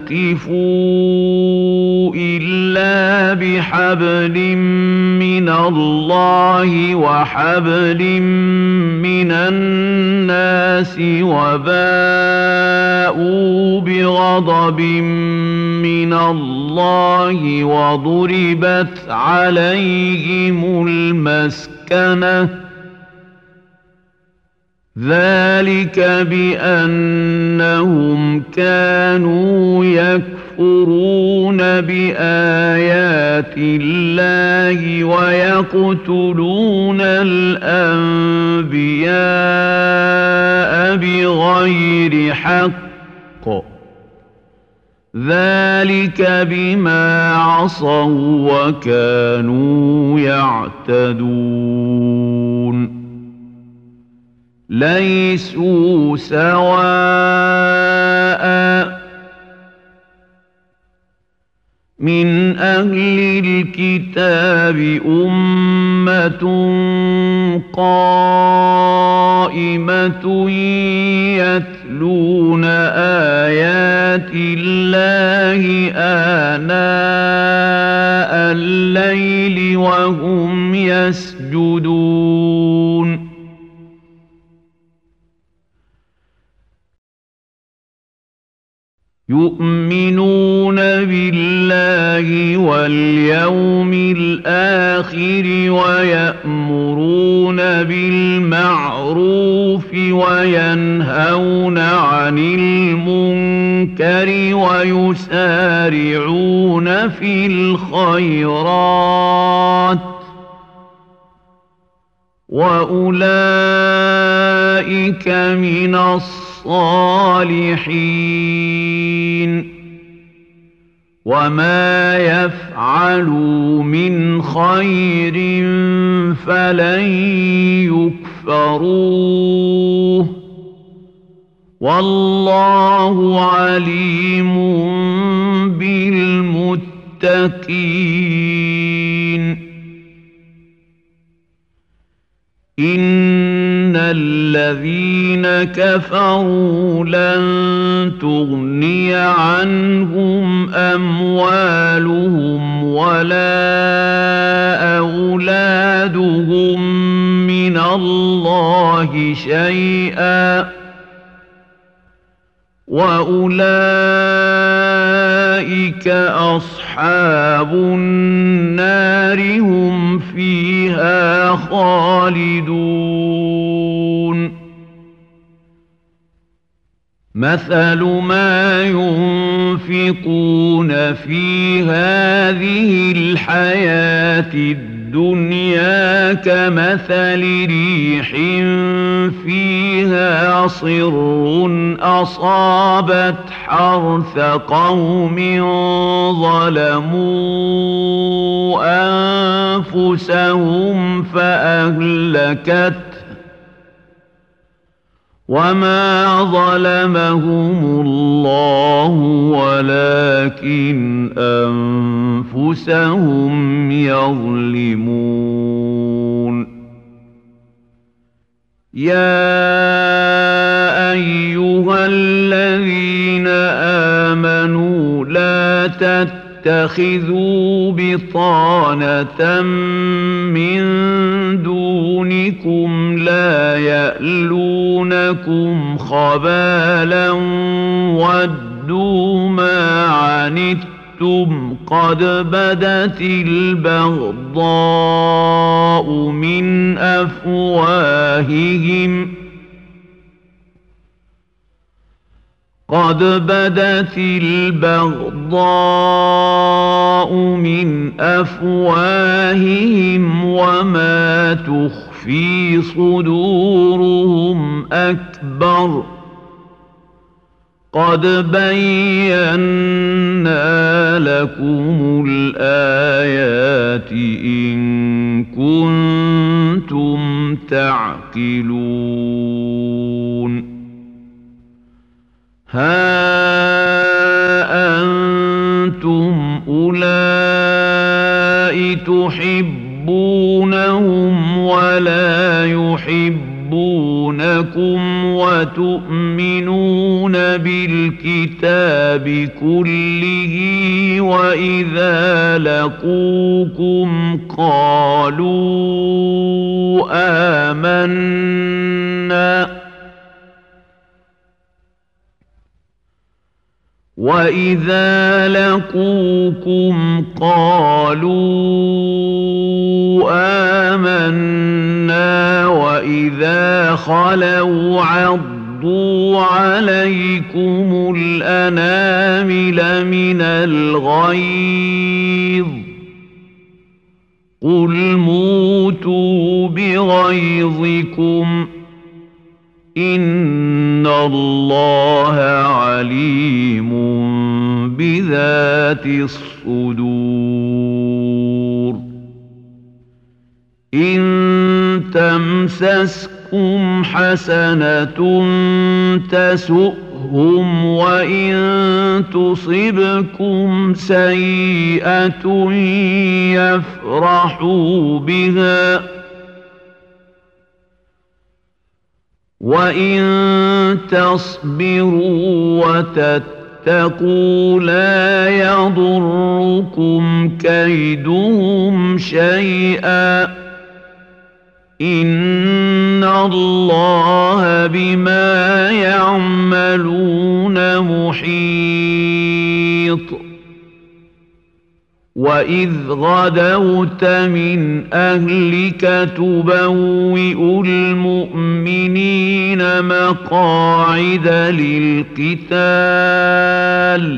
ثقفوا إلا بحبل من الله وحبل من الناس وباءوا بغضب من الله وضربت عليهم المسكنة. ذلك بأنهم كانوا يكفرون بآيات الله ويقتلون الأنبياء بغير حق. ذلك بما عصوا وكانوا يعتدون. ليسوا سواء من أهل الكتاب أمة قائمة يتلون آيات الله آناء الليل وهم يسجدون. يؤمنون بالله واليوم الآخر ويأمرون بالمعروف وينهون عن المنكر ويسارعون في الخيرات وأولئك من الصالحين. وما يفعلوا من خير فلن يكفروه والله عليم بالمتقين. إن الذين كفروا لن تغني عنهم أموالهم ولا أولادهم من الله شيئا وأولئك أصحاب النار هم فيها خالدون. مثل ما ينفقون في هذه الحياة الدنيا كمثل ريح فيها صر أصابت حرث قوم ظلموا أنفسهم فأهلكته وما ظلمهم الله ولكن أنفسهم يظلمون. يا أيها الذين آمنوا لا تتخذوا بطانة من دونكم لا يألونكم خبالا ودوا ما عنتم قد بدت البغضاء من أفواههم قد بدت البغضاء من أفواههم وما تخفي صدورهم أكبر قد بينا لكم الآيات إن كنتم تعقلون ها أنتم أولئك تحبونهم ولا يحبونكم وتؤمنون بالكتاب كله وإذا لقوكم قالوا آمنا وَإِذَا لَقُوكُمْ قَالُوا آمَنَّا وَإِذَا خَلَوْا عَضُّوا عَلَيْكُمُ الْأَنَامِلَ مِنَ الْغَيْظِ قُلْ مُوتُوا بِغَيْظِكُمْ إِنَّ اللَّهَ عَلِيمٌ بِذَاتِ الصُّدُورِ إِن تَمْسَسْكُمْ حَسَنَةٌ تَسُؤْهُمْ وَإِن تُصِبْكُمْ سَيِّئَةٌ يَفْرَحُوا بِهَا وَإِن تَصْبِرُوا وَتَتَّقُوا لَا يَضُرُّكُمْ كَيْدُهُمْ شَيْئًا إِنَّ اللَّهَ بِمَا يَعْمَلُونَ مُحِيطٌ وَإِذْ غَدَوْتَ مِنْ أَهْلِكَ تُبَوِّئُ الْمُؤْمِنِينَ مَقَاعِدَ لِلْقِتَالِ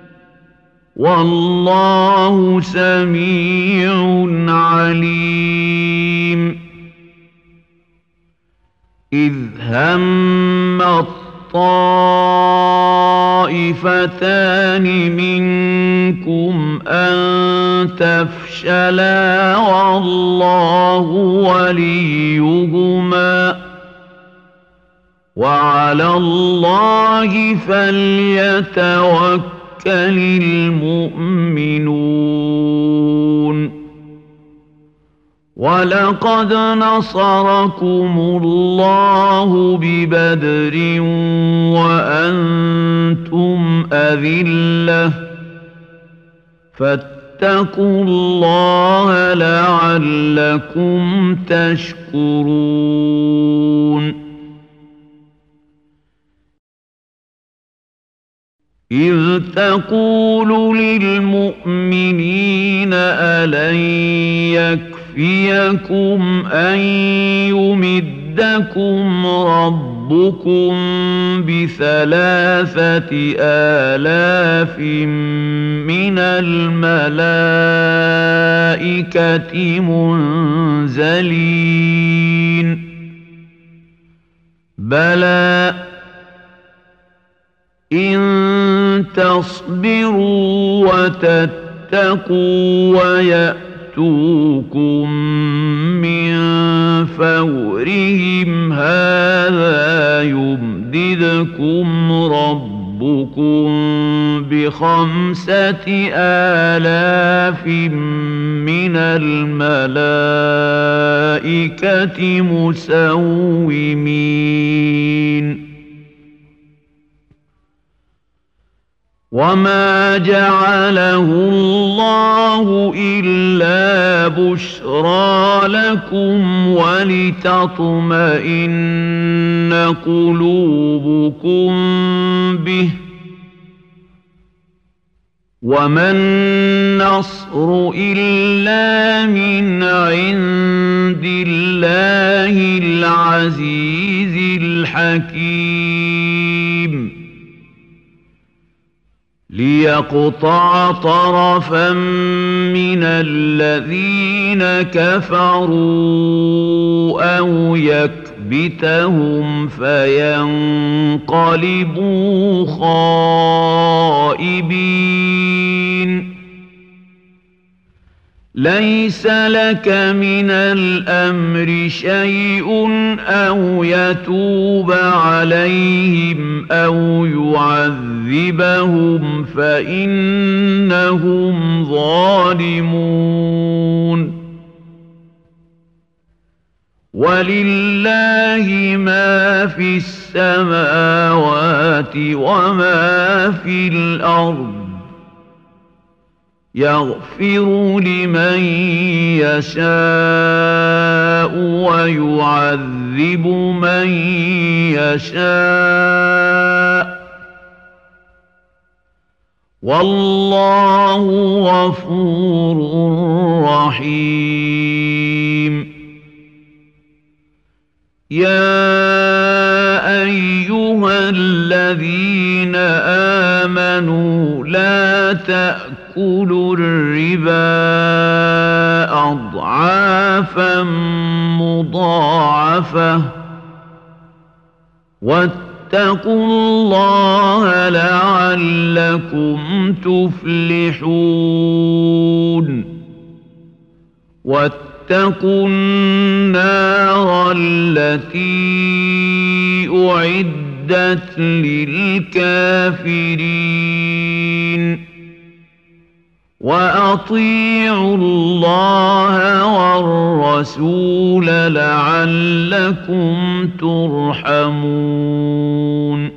وَاللَّهُ سَمِيعٌ عَلِيمٌ إِذْ هَمَّ الطَّائِفَتَانِ مِنكُمْ أَن تَفْشَلَا وَاللَّهُ وَلِيُّهُمَا وَعَلَى اللَّهِ فَلْيَتَوَكَّلِ الْمُؤْمِنُونَ وَلَقَدْ نَصَرَكُمُ اللَّهُ بِبَدْرٍ وَأَنْتُمْ أَذِلَّةٌ فَاتَّقُوا اللَّهَ لَعَلَّكُمْ تَشْكُرُونَ إِذْ تَقُولُ لِلْمُؤْمِنِينَ أَلَنْ يَكْفِيَكُمْ أَنْ يُمِدَّكُمْ رَبُّكُمْ بِثَلَاثَةِ آلَافٍ مِنَ الْمَلَائِكَةِ مُنْزَلِينَ بَلَى إِن تَصْبِرُوا وَتَتَّقُوا وَيَأْتُوكُم مِّن فَوْرِهِمْ هَٰذَا يُمْدِدْكُمْ رَبُّكُم ربكم بخمسة آلاف من الملائكة مسومين وما جعله الله إلا بشرى لكم ولتطمئن قلوبكم به وما النصر إلا من عند الله العزيز الحكيم ليقطع طرفا من الذين كفروا أو يكبتهم فينقلبوا خائبين ليس لك من الأمر شيء أو يتوب عليهم أو يعذبهم فإنهم ظالمون ولله ما في السماوات وما في الأرض يغفر لمن يشاء ويعذب من يشاء والله غفور رحيم يا أيها الذين آمنوا لا تأكلوا الربا أضعافا مضاعفة واتقوا الله لعلكم تفلحون واتقوا النار التي أعدت للكافرين وأطيعوا الله والرسول لعلكم ترحمون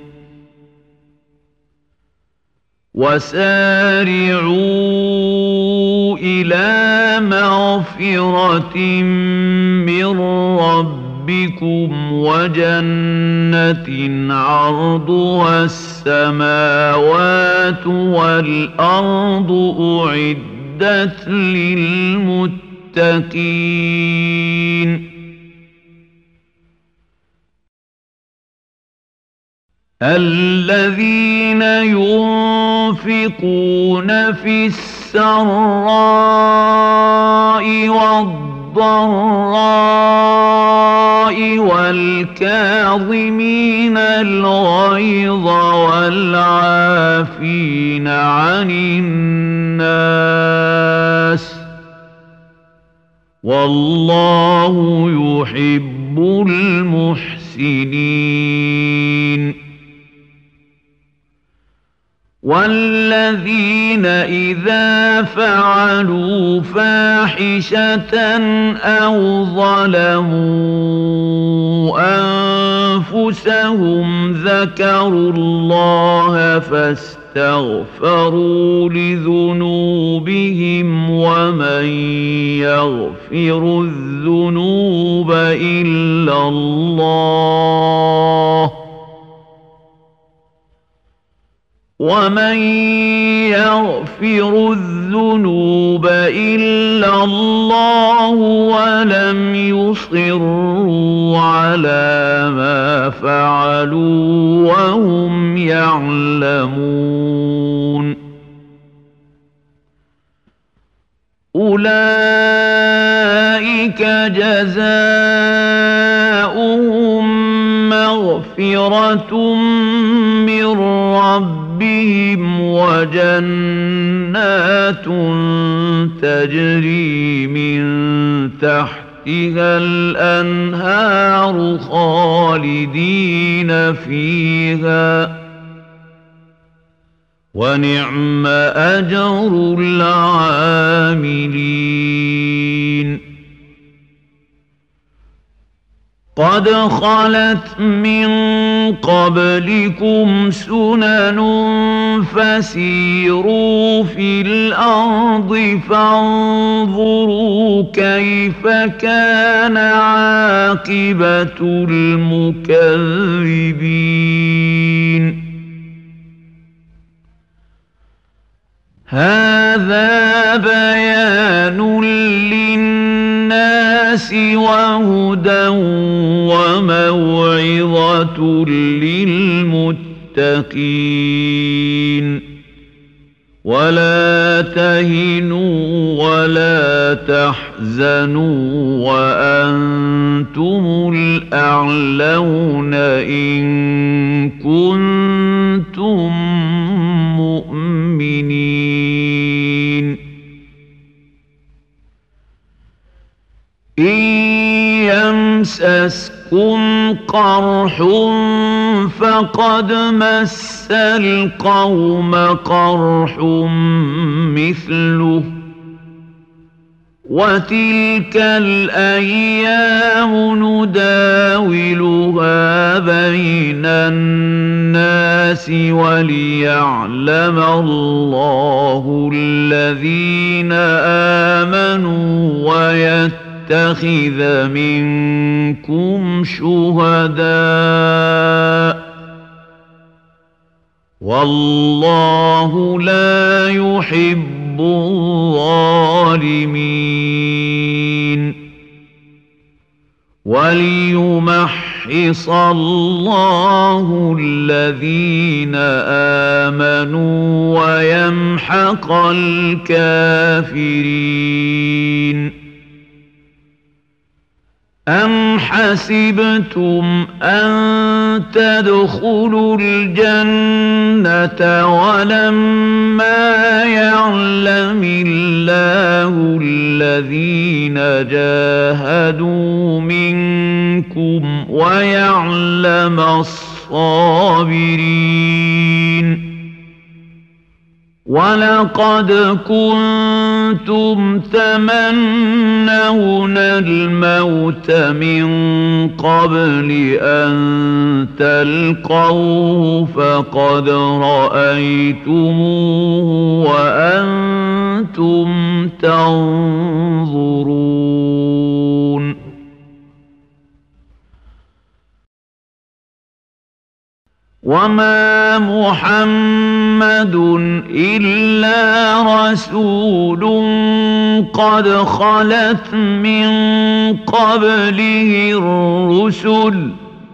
وسارعوا إلى مغفرة من ربكم وجنة عرضها السماوات والأرض أعدت للمتقين الذين ينفقون في السراء والضراء والكاظمين الغيظ والعافين عن الناس والله يحب المحسنين والذين إذا فعلوا فاحشة أو ظلموا أنفسهم ذكروا الله فاستغفروا لذنوبهم ومن يغفر الذنوب إلا الله ومن يغفر الذنوب إلا الله ولم يصروا على ما فعلوا وهم يعلمون أولئك جزاؤهم مغفرة من ربهم بهم وجنات تجري من تحتها الأنهار خالدين فيها ونعم أجر العاملين قد خلت من قبلكم سنن فسيروا في الأرض فانظروا كيف كان عاقبة المكذبين هذا بيان للناس وهدى وموعظة للمتقين ولا تهنوا ولا تحزنوا وأنتم الأعلون إن كنتم مؤمنين إن يمسسكم قرح فقد مس القوم قرح مثله وتلك الأيام نداولها بين الناس وليعلم الله الذين آمنوا ويتخذ منكم شهداء والله لا يحب الظالمين وليمحص الله الذين آمنوا ويمحق الكافرين أم حسبتم أن تدخلوا الجنة ولما يعلم الله الذين جاهدوا منكم ويعلم الصابرين ولقد كنتم تمنون الموت من قبل أن تلقوه فقد رأيتموه وأنتم تنظرون وما محمد إلا رسول قد خلت من قبله الرسل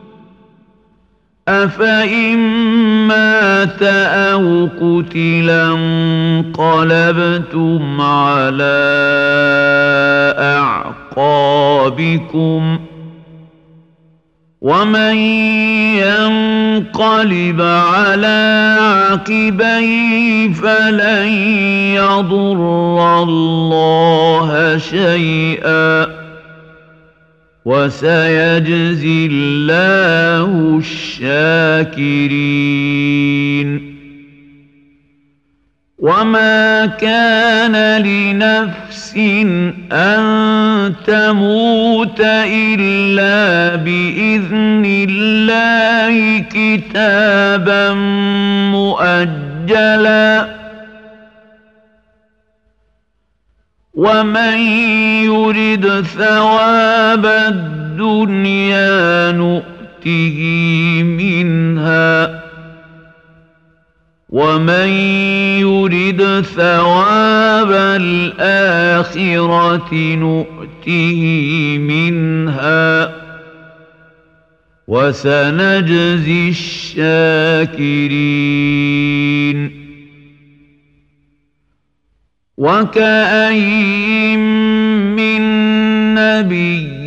أفإن مات أو قتلا انقلبتم على أعقابكم ومن ينقلب على عقبيه فلن يضر الله شيئا وسيجزي الله الشاكرين وما كان لنفس أن تموت إلا بإذن الله كتابا مؤجلا ومن يرد ثواب الدنيا نؤته منها ومن يرد ثواب الآخرة نؤته منها وسنجزي الشاكرين وكأين من نبي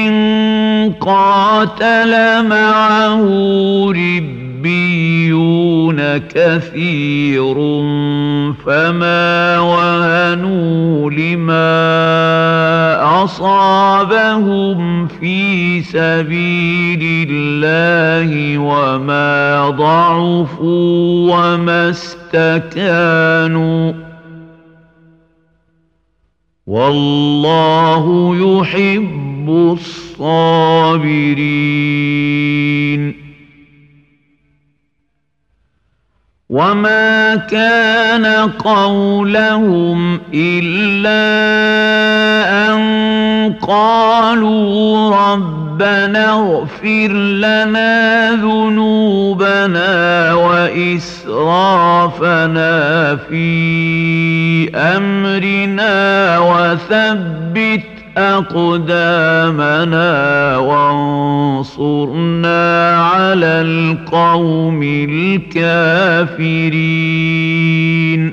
قاتل معه ربيون كثير فما وهنوا لما أصابهم في سبيل الله وما ضعفوا وما استكانوا والله يحب الصابرين. وما كان قولهم إلا أن قالوا ربنا اغفر لنا ذنوبنا وإسرافنا في أمرنا وثبت أقدامنا وانصرنا على القوم الكافرين.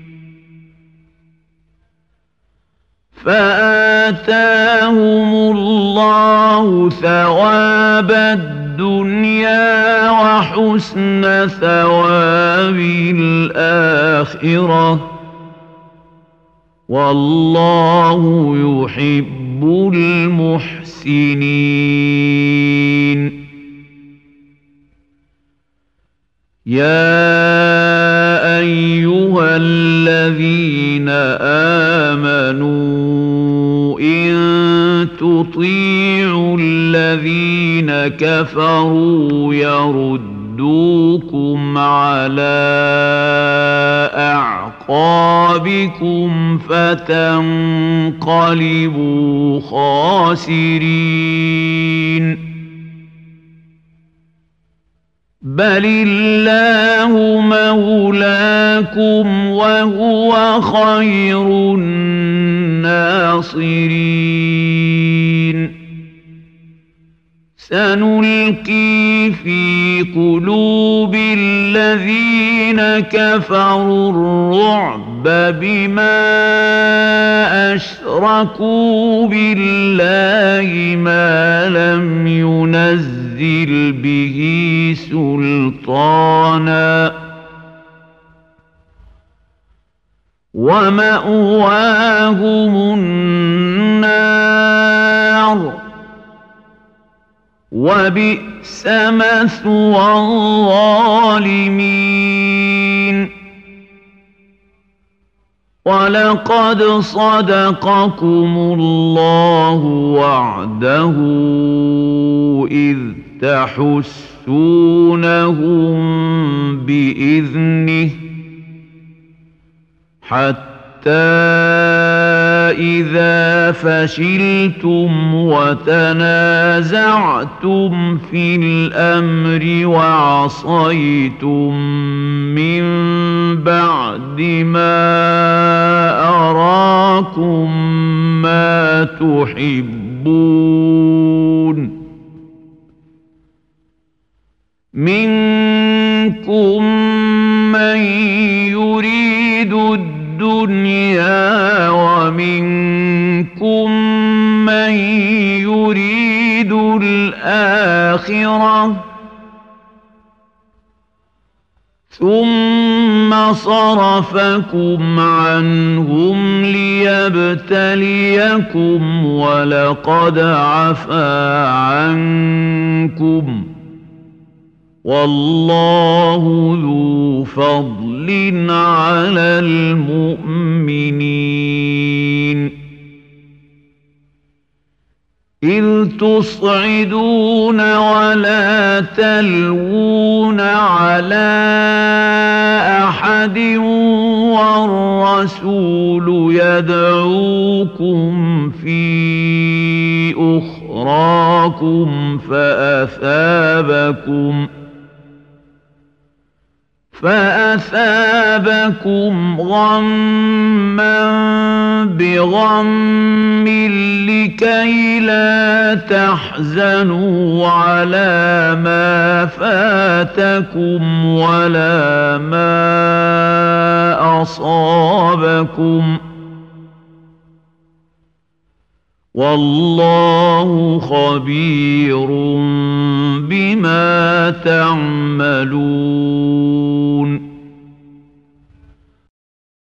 فآتاهم الله ثواب الدنيا وحسن ثواب الآخرة والله يحب المحسنين. يا أيها الذين آمنوا إن تطيعوا الذين كفروا يردوكم على أعقابكم فتنقلبوا خاسرين. بل الله مولاكم وهو خير الناصرين. سنلقي في قلوب الذين كفروا الرعب بما أشركوا بالله ما لم ينزل به سلطانا ومأواهم النار وبئس مثوى الظالمين. ولقد صدقكم الله وعده إذ تحسونهم بإذنه حتى إذا فشلتم وتنازعتم في الأمر وعصيتم من بعد ما أراكم ما تحبون منكم من يريد الدنيا ومنكم من يريد الآخرة ثم صرفكم عنهم ليبتليكم ولقد عفا عنكم والله ذو فضل على المؤمنين. إذ تصعدون ولا تلوون على أحد والرسول يدعوكم في أخراكم فأثابكم فأثابكم غما بغم لكي لا تحزنوا على ما فاتكم ولا ما أصابكم والله خبير بما تعملون.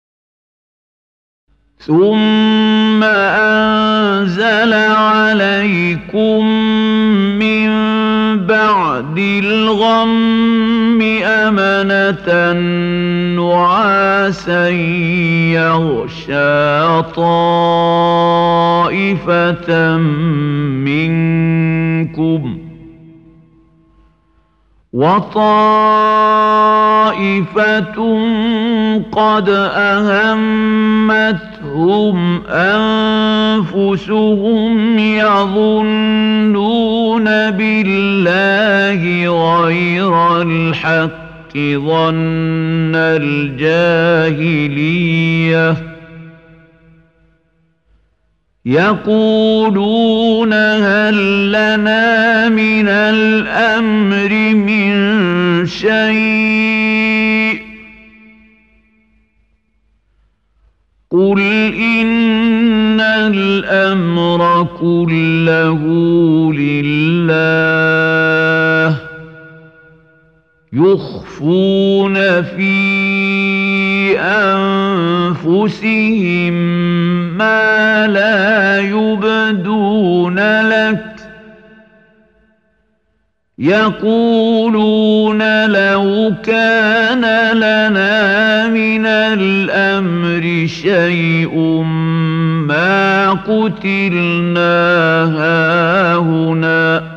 ثم أنزل عليكم من بعد الغم أمنة نعاسا يغشى طائفة منكم وطائفة قد أهمتهم أنفسهم يظنون بالله غير الحق ظن الجاهلية يقولون هل لنا من الأمر من شيء قل إن الأمر كله لله يخفون في أنفسهم ما لا يبدون لك يقولون لو كان لنا من الأمر شيء ما قتلنا هاهنا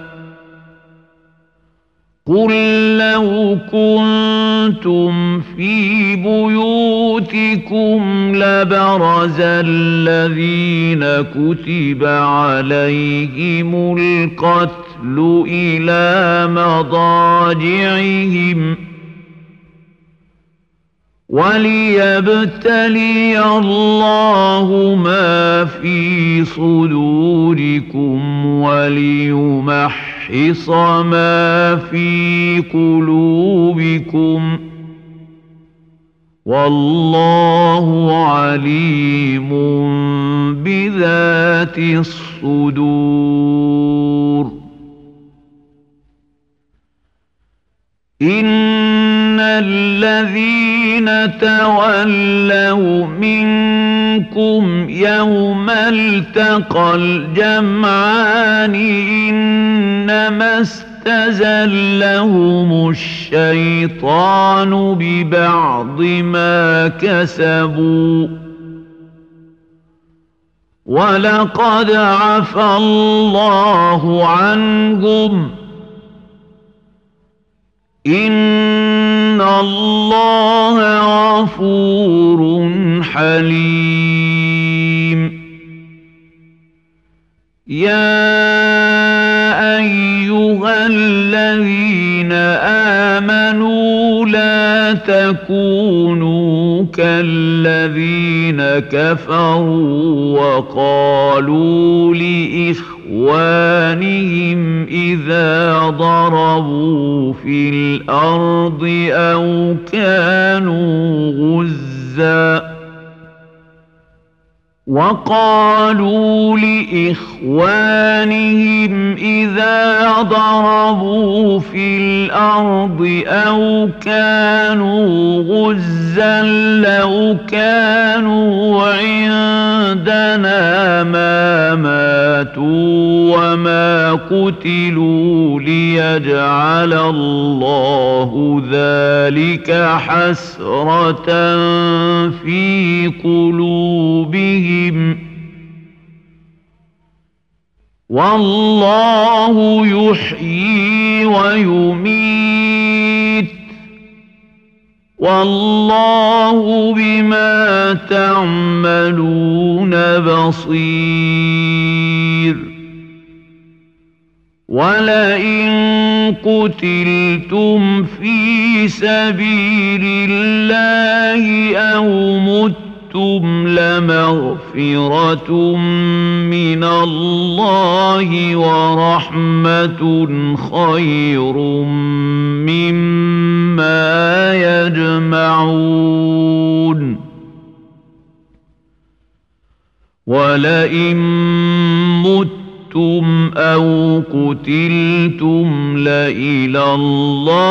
قل لو كنتم في بيوتكم لبرز الذين كتب عليهم القتل إلى مضاجعهم وليبتلي الله ما في صدوركم وليمحص ما في قلوبكم والله عليم بذات الصدور إن الذين تولوا منكم يوم التقى الجمعان إنما استزلهم الشيطان ببعض ما كسبوا ولقد عفى الله عنهم إن الله غفور حليم يا أيها الذين آمنوا لا تكونوا كالذين كفروا وقالوا لإخوانهم إذا ضربوا في الأرض أو كانوا غزاً وقالوا لإخوانهم إذا ضربوا في الأرض أو كانوا غزا لو كانوا عندنا ما ماتوا وما قتلوا ليجعل الله ذلك حسرة في قلوبهم والله يحيي ويميت والله بما تعملون بصير ولئن قتلتم في سبيل الله أو متم لمغفرة من الله ورحمة خير مما يجمعون ولئن متم أو قتلتم لإلى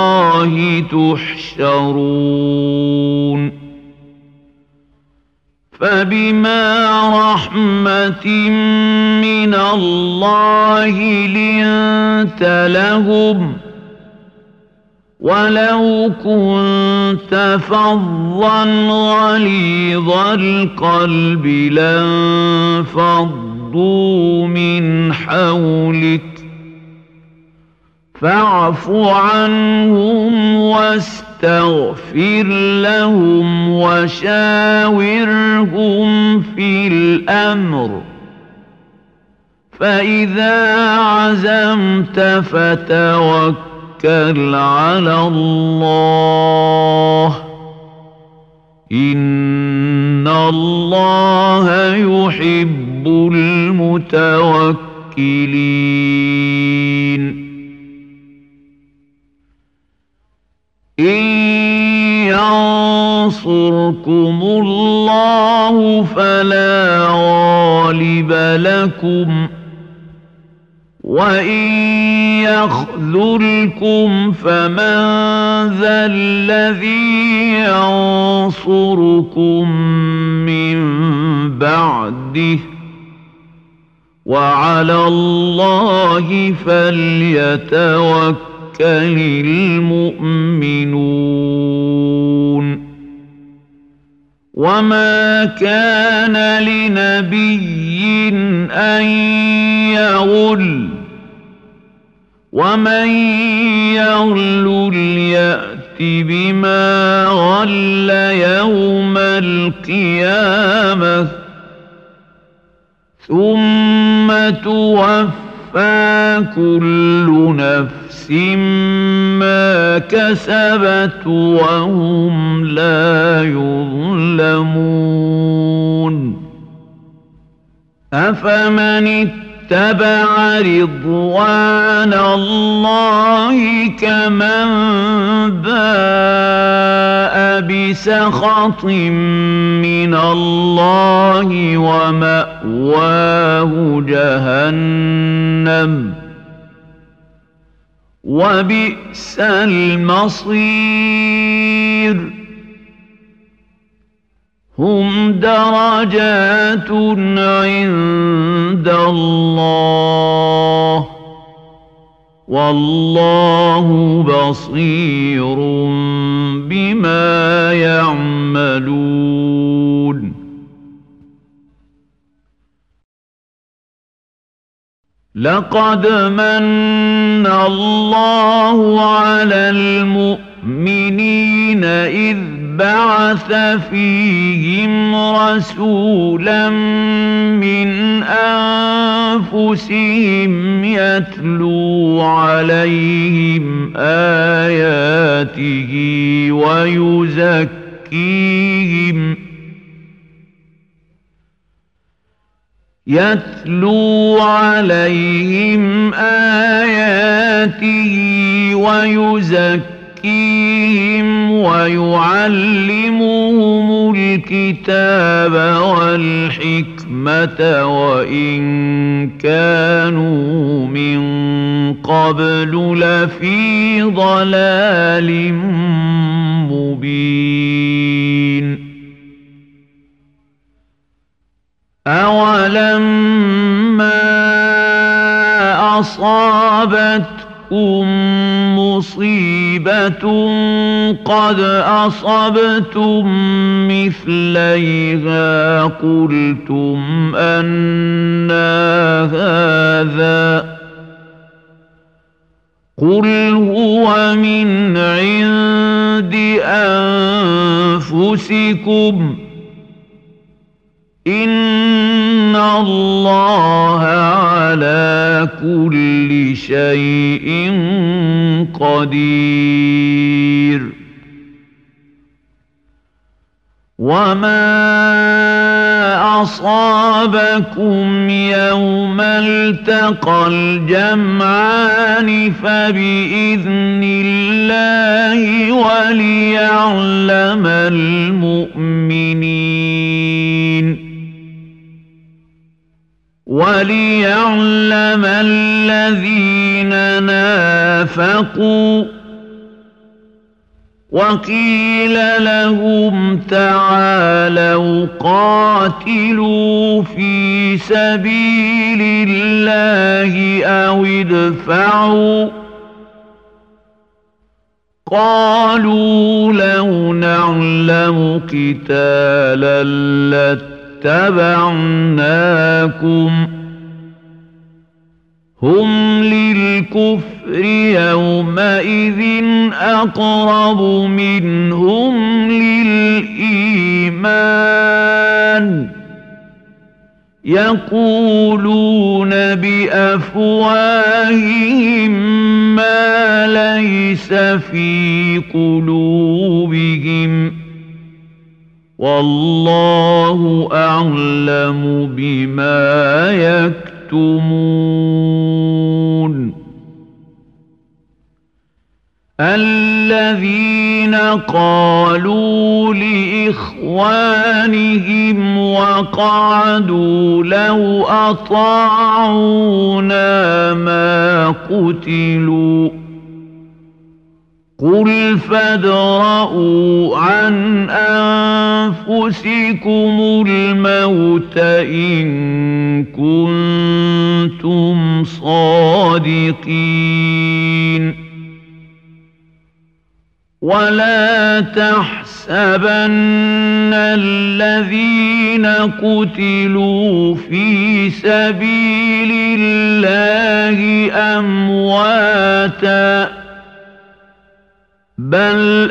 الله تحشرون فبما رحمة من الله لنت لهم ولو كنت فظا غليظ القلب لانفضوا من حولك فاعف عنهم واستغفر لهم وشاورهم في الأمر فإذا عزمت فتوكل على الله إن الله يحب المتوكلين إن ينصركم الله فلا غالب لكم وإن يخذلكم فمن ذا الذي ينصركم من بعده وعلى الله فليتوكل المؤمنون وما كان لنبي أن يغل ومن يغل يأت بما غل يوم القيامة ثم توفى كل نفس ما كسبت وهم لا يظلمون أفمن اتبع رضوان الله كمن باء بسخط من الله ومأواه جهنم وبئس المصير هم درجات عند الله والله بصير بما يعملون لقد من الله على المؤمنين إذ بعث فيهم رسولا من أنفسهم يتلو عليهم آياته ويزكيهم يتلو عليهم آياته ويزكيهم ويعلمهم الكتاب والحكمة وإن كانوا من قبل لفي ضلال مبين أولما أصابتكم مصيبة قد أصبتم مثليها قلتم أنى هذا قل هو من عند أنفسكم إن الله على كل شيء قدير وما أصابكم يوم التقى الجمعان فبإذن الله وليعلم المؤمنين وليعلم الذين نافقوا وقيل لهم تعالوا قاتلوا في سبيل الله أو ادفعوا قالوا لو نعلم قتالا لاتبعناكم هم للكفر يومئذ أقرب منهم للإيمان يقولون بأفواههم ما ليس في قلوبهم والله أعلم بما يكتمون الذين قالوا لإخوانهم وقعدوا لو أطاعونا ما قتلوا قل فادرءوا عن أنفسكم الموت إن كنتم صادقين ولا تحسبن الذين قتلوا في سبيل الله أمواتاً بل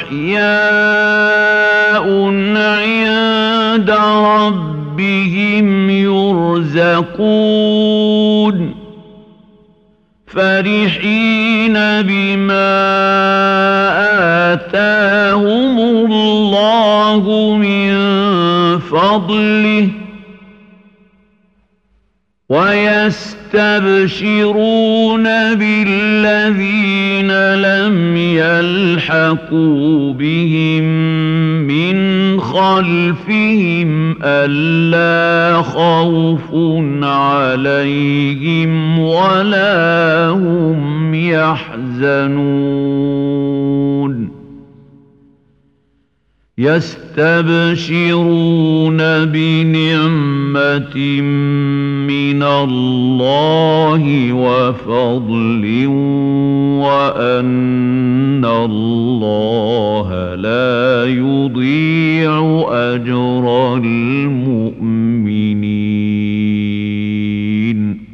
أحياء عند ربهم يرزقون فرحين بما آتاهم الله من فضله ويستبشرون بالذين لم يلحقوا بهم من خلفهم ألا خوف عليهم ولا هم يحزنون يستبشرون بنعمة من الله وفضل وأن الله لا يضيع أجر المؤمنين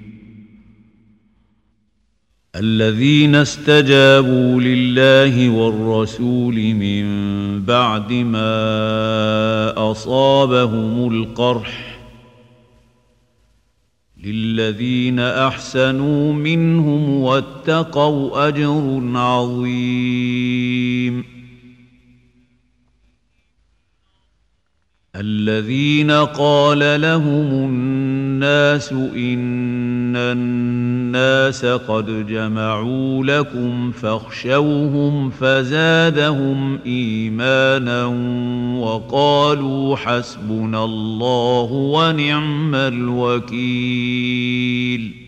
الذين استجابوا لله والرسول من بعد ما أصابهم القرح للذين أحسنوا منهم واتقوا أجر عظيم الذين قال لهم الناس إن الناس قد جمعوا لكم فاخشوهم فزادهم إيمانا وقالوا حسبنا الله ونعم الوكيل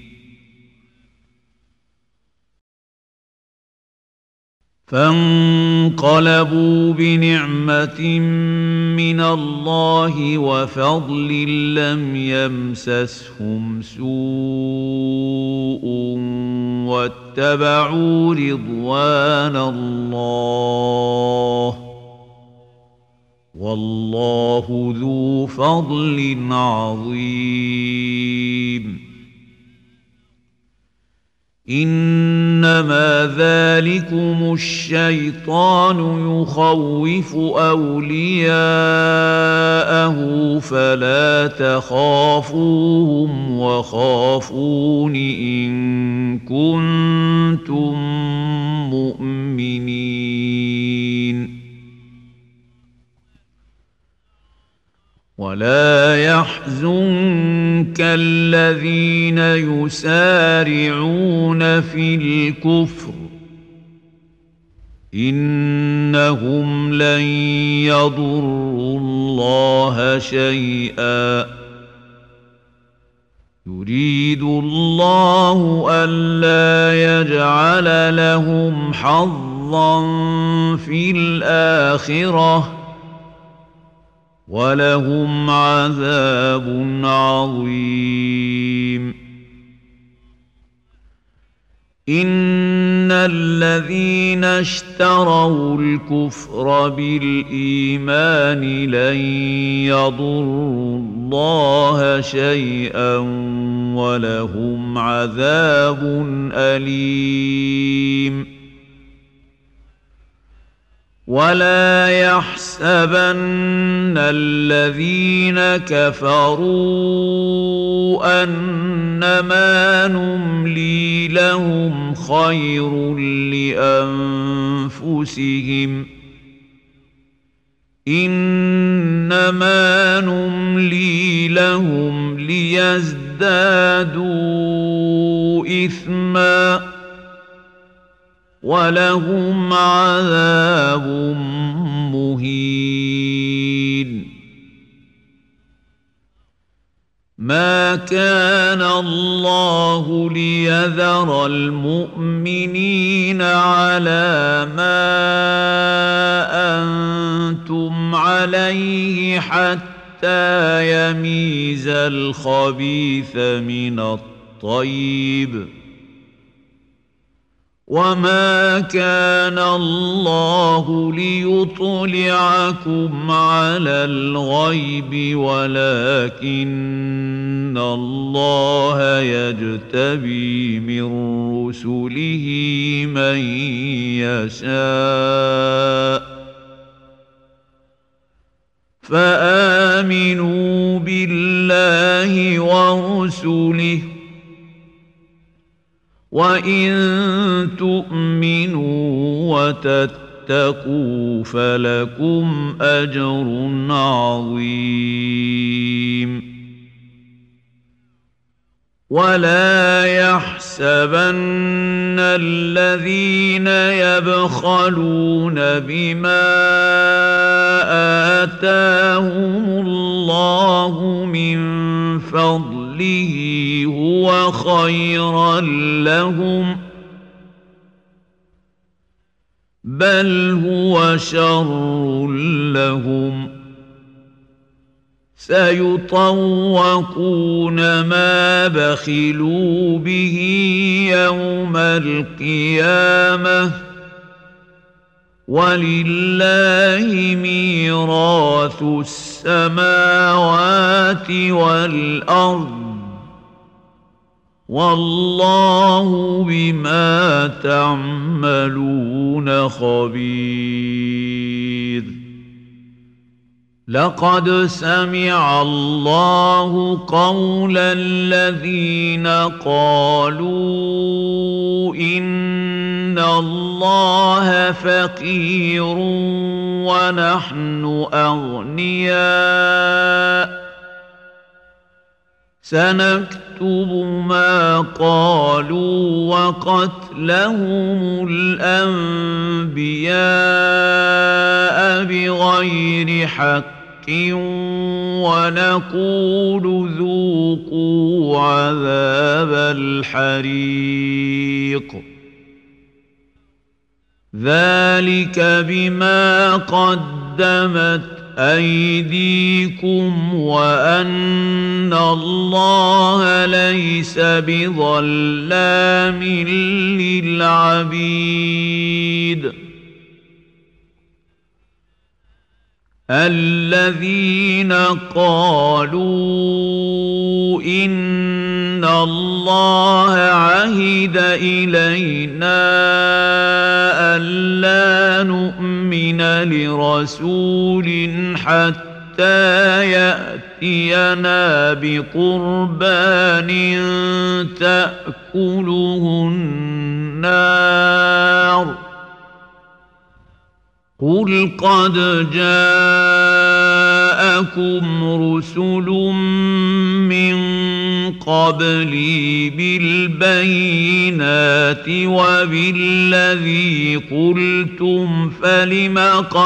فانقلبوا بنعمة من الله وفضل لم يمسسهم سوء واتبعوا رضوان الله والله ذو فضل عظيم إنما ذلكم الشيطان يخوف أولياءه فلا تخافوهم وخافون إن كنتم مؤمنين ولا يحزنك الذين يسارعون في الكفر إنهم لن يضروا الله شيئا يريد الله ألا يجعل لهم حظا حظا في الآخرة ولهم عذاب عظيم. إن الذين اشتروا الكفر بالإيمان لن يضروا الله شيئا ولهم عذاب أليم. ولا يحسبن الذين كفروا أنما نملي لهم خير لأنفسهم إنما نملي لهم ليزدادوا إثما ولهم عذاب مهين. ما كان الله ليذر المؤمنين على ما أنتم عليه حتى يميز الخبيث من الطيب وما كان الله ليطلعكم على الغيب ولكن الله يجتبي من رسله من يشاء فآمنوا بالله ورسله وإن تؤمنوا وتتقوا فلكم أجر عظيم. ولا يحسبن الذين يبخلون بما آتاهم الله من فضله هو خيرا لهم بل هو شر لهم سيطوقون ما بخلوا به يوم القيامة ولله ميراث السماوات والأرض والله بما تعملون خبير. لقد سمع الله قول الذين قالوا إن الله فقير ونحن أغنياء سنكتب ما قالوا وقتلهم الأنبياء بغير حق ونقول ذوقوا عذاب الحريق ذلك بما قدمت أيديكم وأن الله ليس بظلام للعبيد. الذين قالوا إن الله عهد إلينا ألا نؤمن لرسول حتى يأتينا بقربان تأكله النار قل قد جاءكم رسل من قبلي بالبينات وبالذي قلتم فلم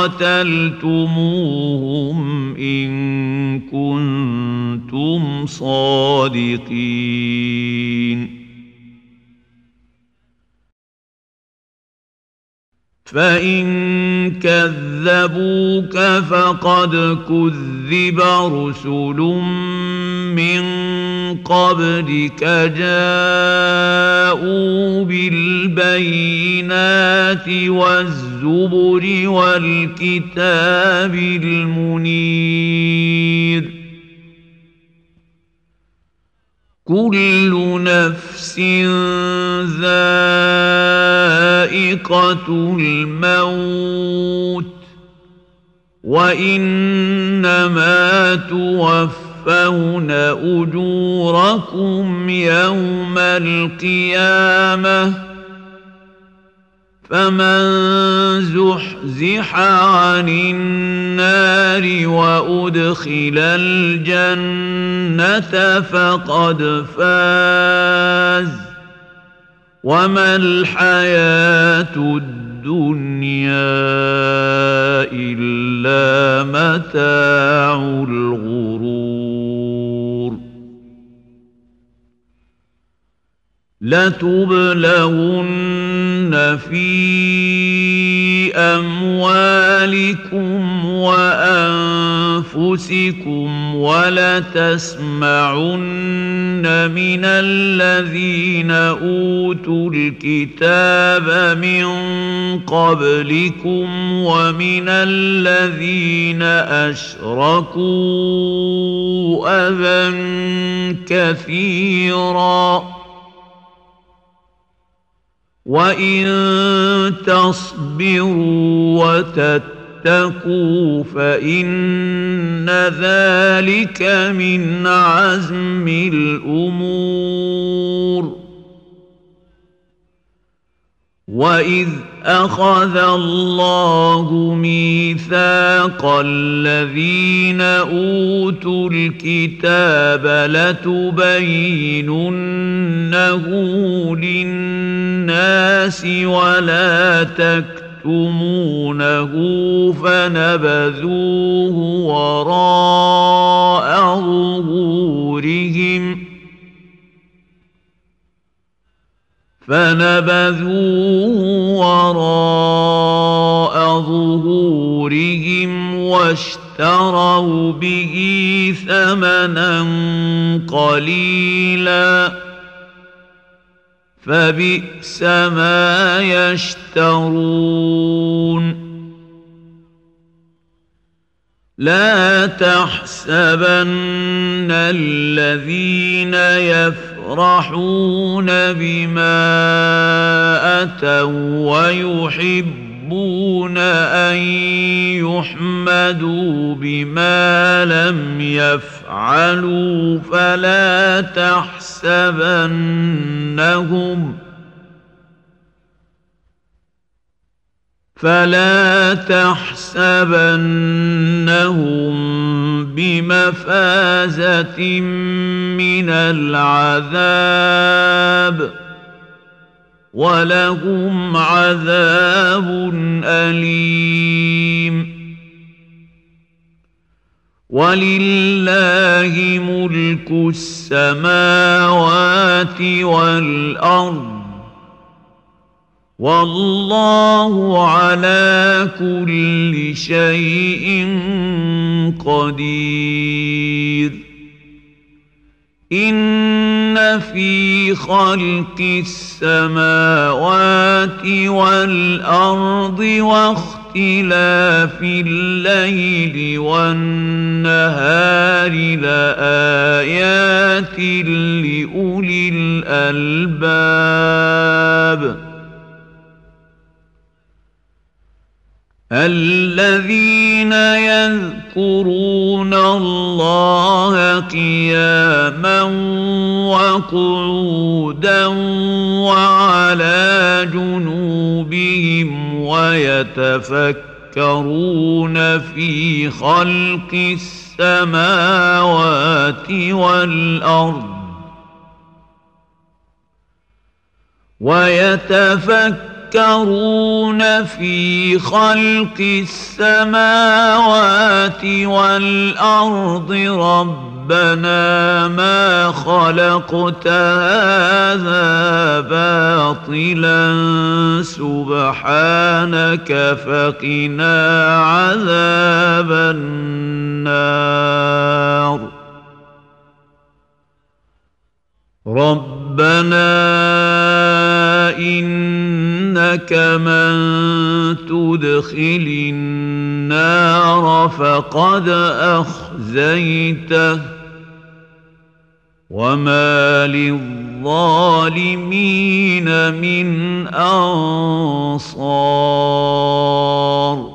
قتلتموهم إن كنتم صادقين فإن كذبوك فقد كذب رسل من قبلك جاءوا بالبينات والزبر والكتاب المنير كل نفس ذائقة الموت وإنما توفون أجوركم يوم القيامة فمن زحزح عن النار وأدخل الجنة فقد فاز وما الحياة الدنيا إلا متاع الغرور لتبلغن في أموالكم وأنفسكم ولتسمعن من الذين أوتوا الكتاب من قبلكم ومن الذين أشركوا أذى كثيرا وإن تصبروا وتتقوا فإن ذلك من عزم الأمور وإذ أخذ الله ميثاق الذين أوتوا الكتاب لتبيننه للناس ولا تكتمونه فنبذوه وراء ظهورهم فنبذوه وراء ظهورهم واشتروا به ثمنا قليلا فبئس ما يشترون لا تحسبن الذين يفرحون بما أتوا ويحبون أن يحمدوا بما لم يفعلوا فلا تحسبنهم فلا تحسبنهم بمفازة من العذاب ولهم عذاب أليم ولله ملك السماوات والأرض والله على كل شيء قدير إن في خلق السماوات والأرض واختلاف الليل والنهار لآيات لأولي الألباب الذين يذكرون الله قياما وقعودا وعلى جنوبهم ويتفكرون في خلق السماوات والأرض ويتفكرون يتفكرون في خلق السماوات والأرض ربنا ربنا ما خلقت هذا باطلا سبحانك فقنا عذاب النار ربنا إنك من تدخل النار فقد أخزيته وما للظالمين من أنصار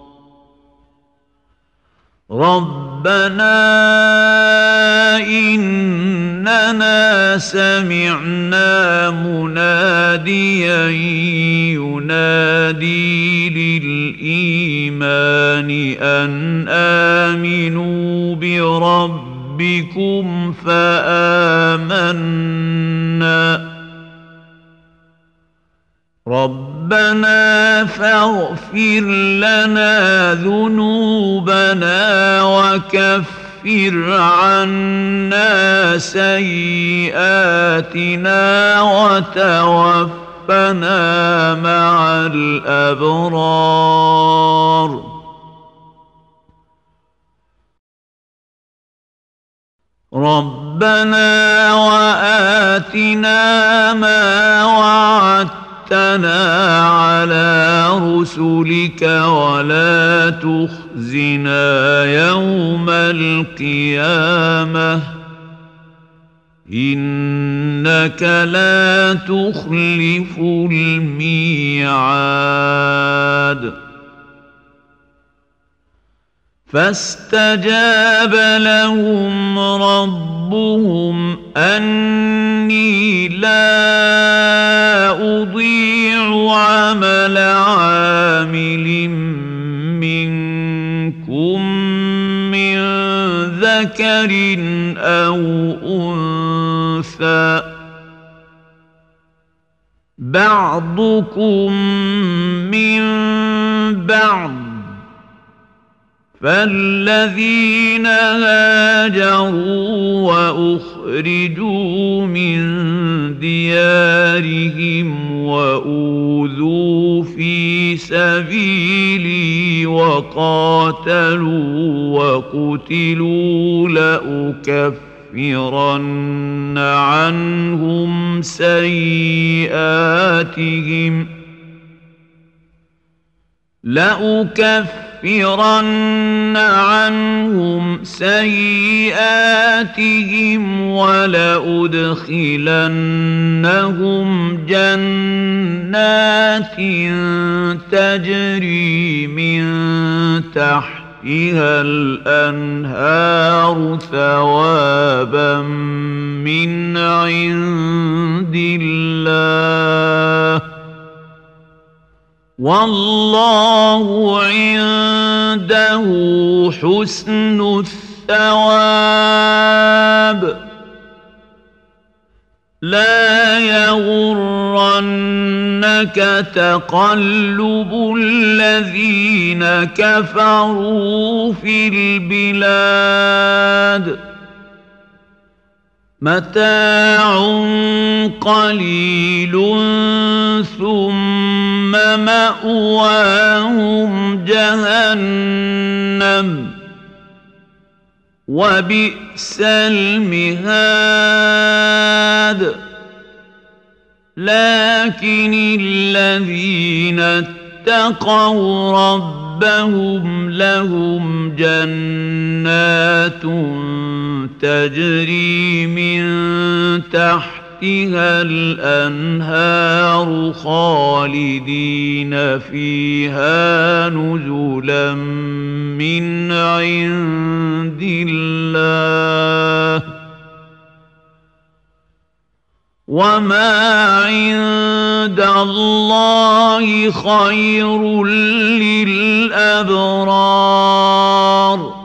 ربنا إننا سمعنا مناديا ينادي للإيمان أن آمنوا بربكم فآمنا ربنا فاغفر لنا ذنوبنا وكفر عنا سيئاتنا وتوفنا مع الأبرار ربنا وآتنا ما وعدتنا على رسلك ولا تخزنا يوم القيامة إنك لا تخلف الميعاد فاستجاب لهم ربهم أني لا أضيع عمل عامل منكم من ذكر أو أنثى بعضكم من بعض فالذين هاجروا وأخرجوا من ديارهم وأوذوا في سبيلي وقاتلوا وقتلوا لأكفرن عنهم سيئاتهم لأكفرن عنهم سيئاتهم ولأدخلنهم جنات تجري من تحتها الأنهار ثوابا من عند الله والله عنده حسن الثواب لا يغرنك تقلب الذين كفروا في البلاد متاع قليل ثم مأواهم جهنم وبئس المهاد لكن الذين اتقوا ربهم لهم جنات تجري من تحتها الأنهار خالدين فيها نزلا من عند الله وما عند الله خير للأبرار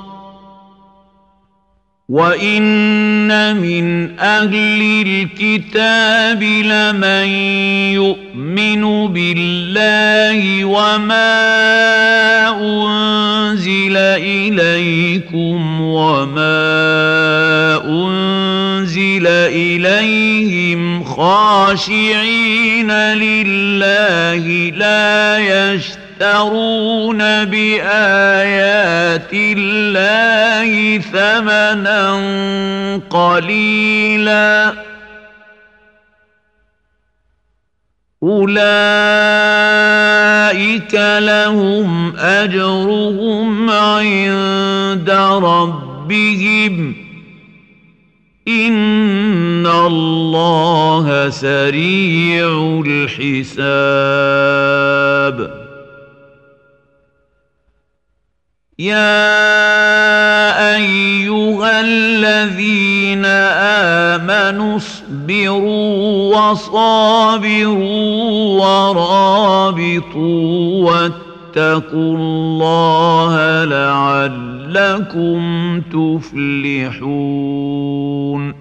وإن من أهل الكتاب لمن يؤمن بالله وما أنزل إليكم وما أنزل إليهم خاشعين لله لا يشترون بآيات الله ثمنا قليلا أولئك لهم أجرهم عند ربهم إن الله سريع الحساب يا أيها الذين آمنوا اصبروا وصابروا ورابطوا واتقوا الله لعلكم تفلحون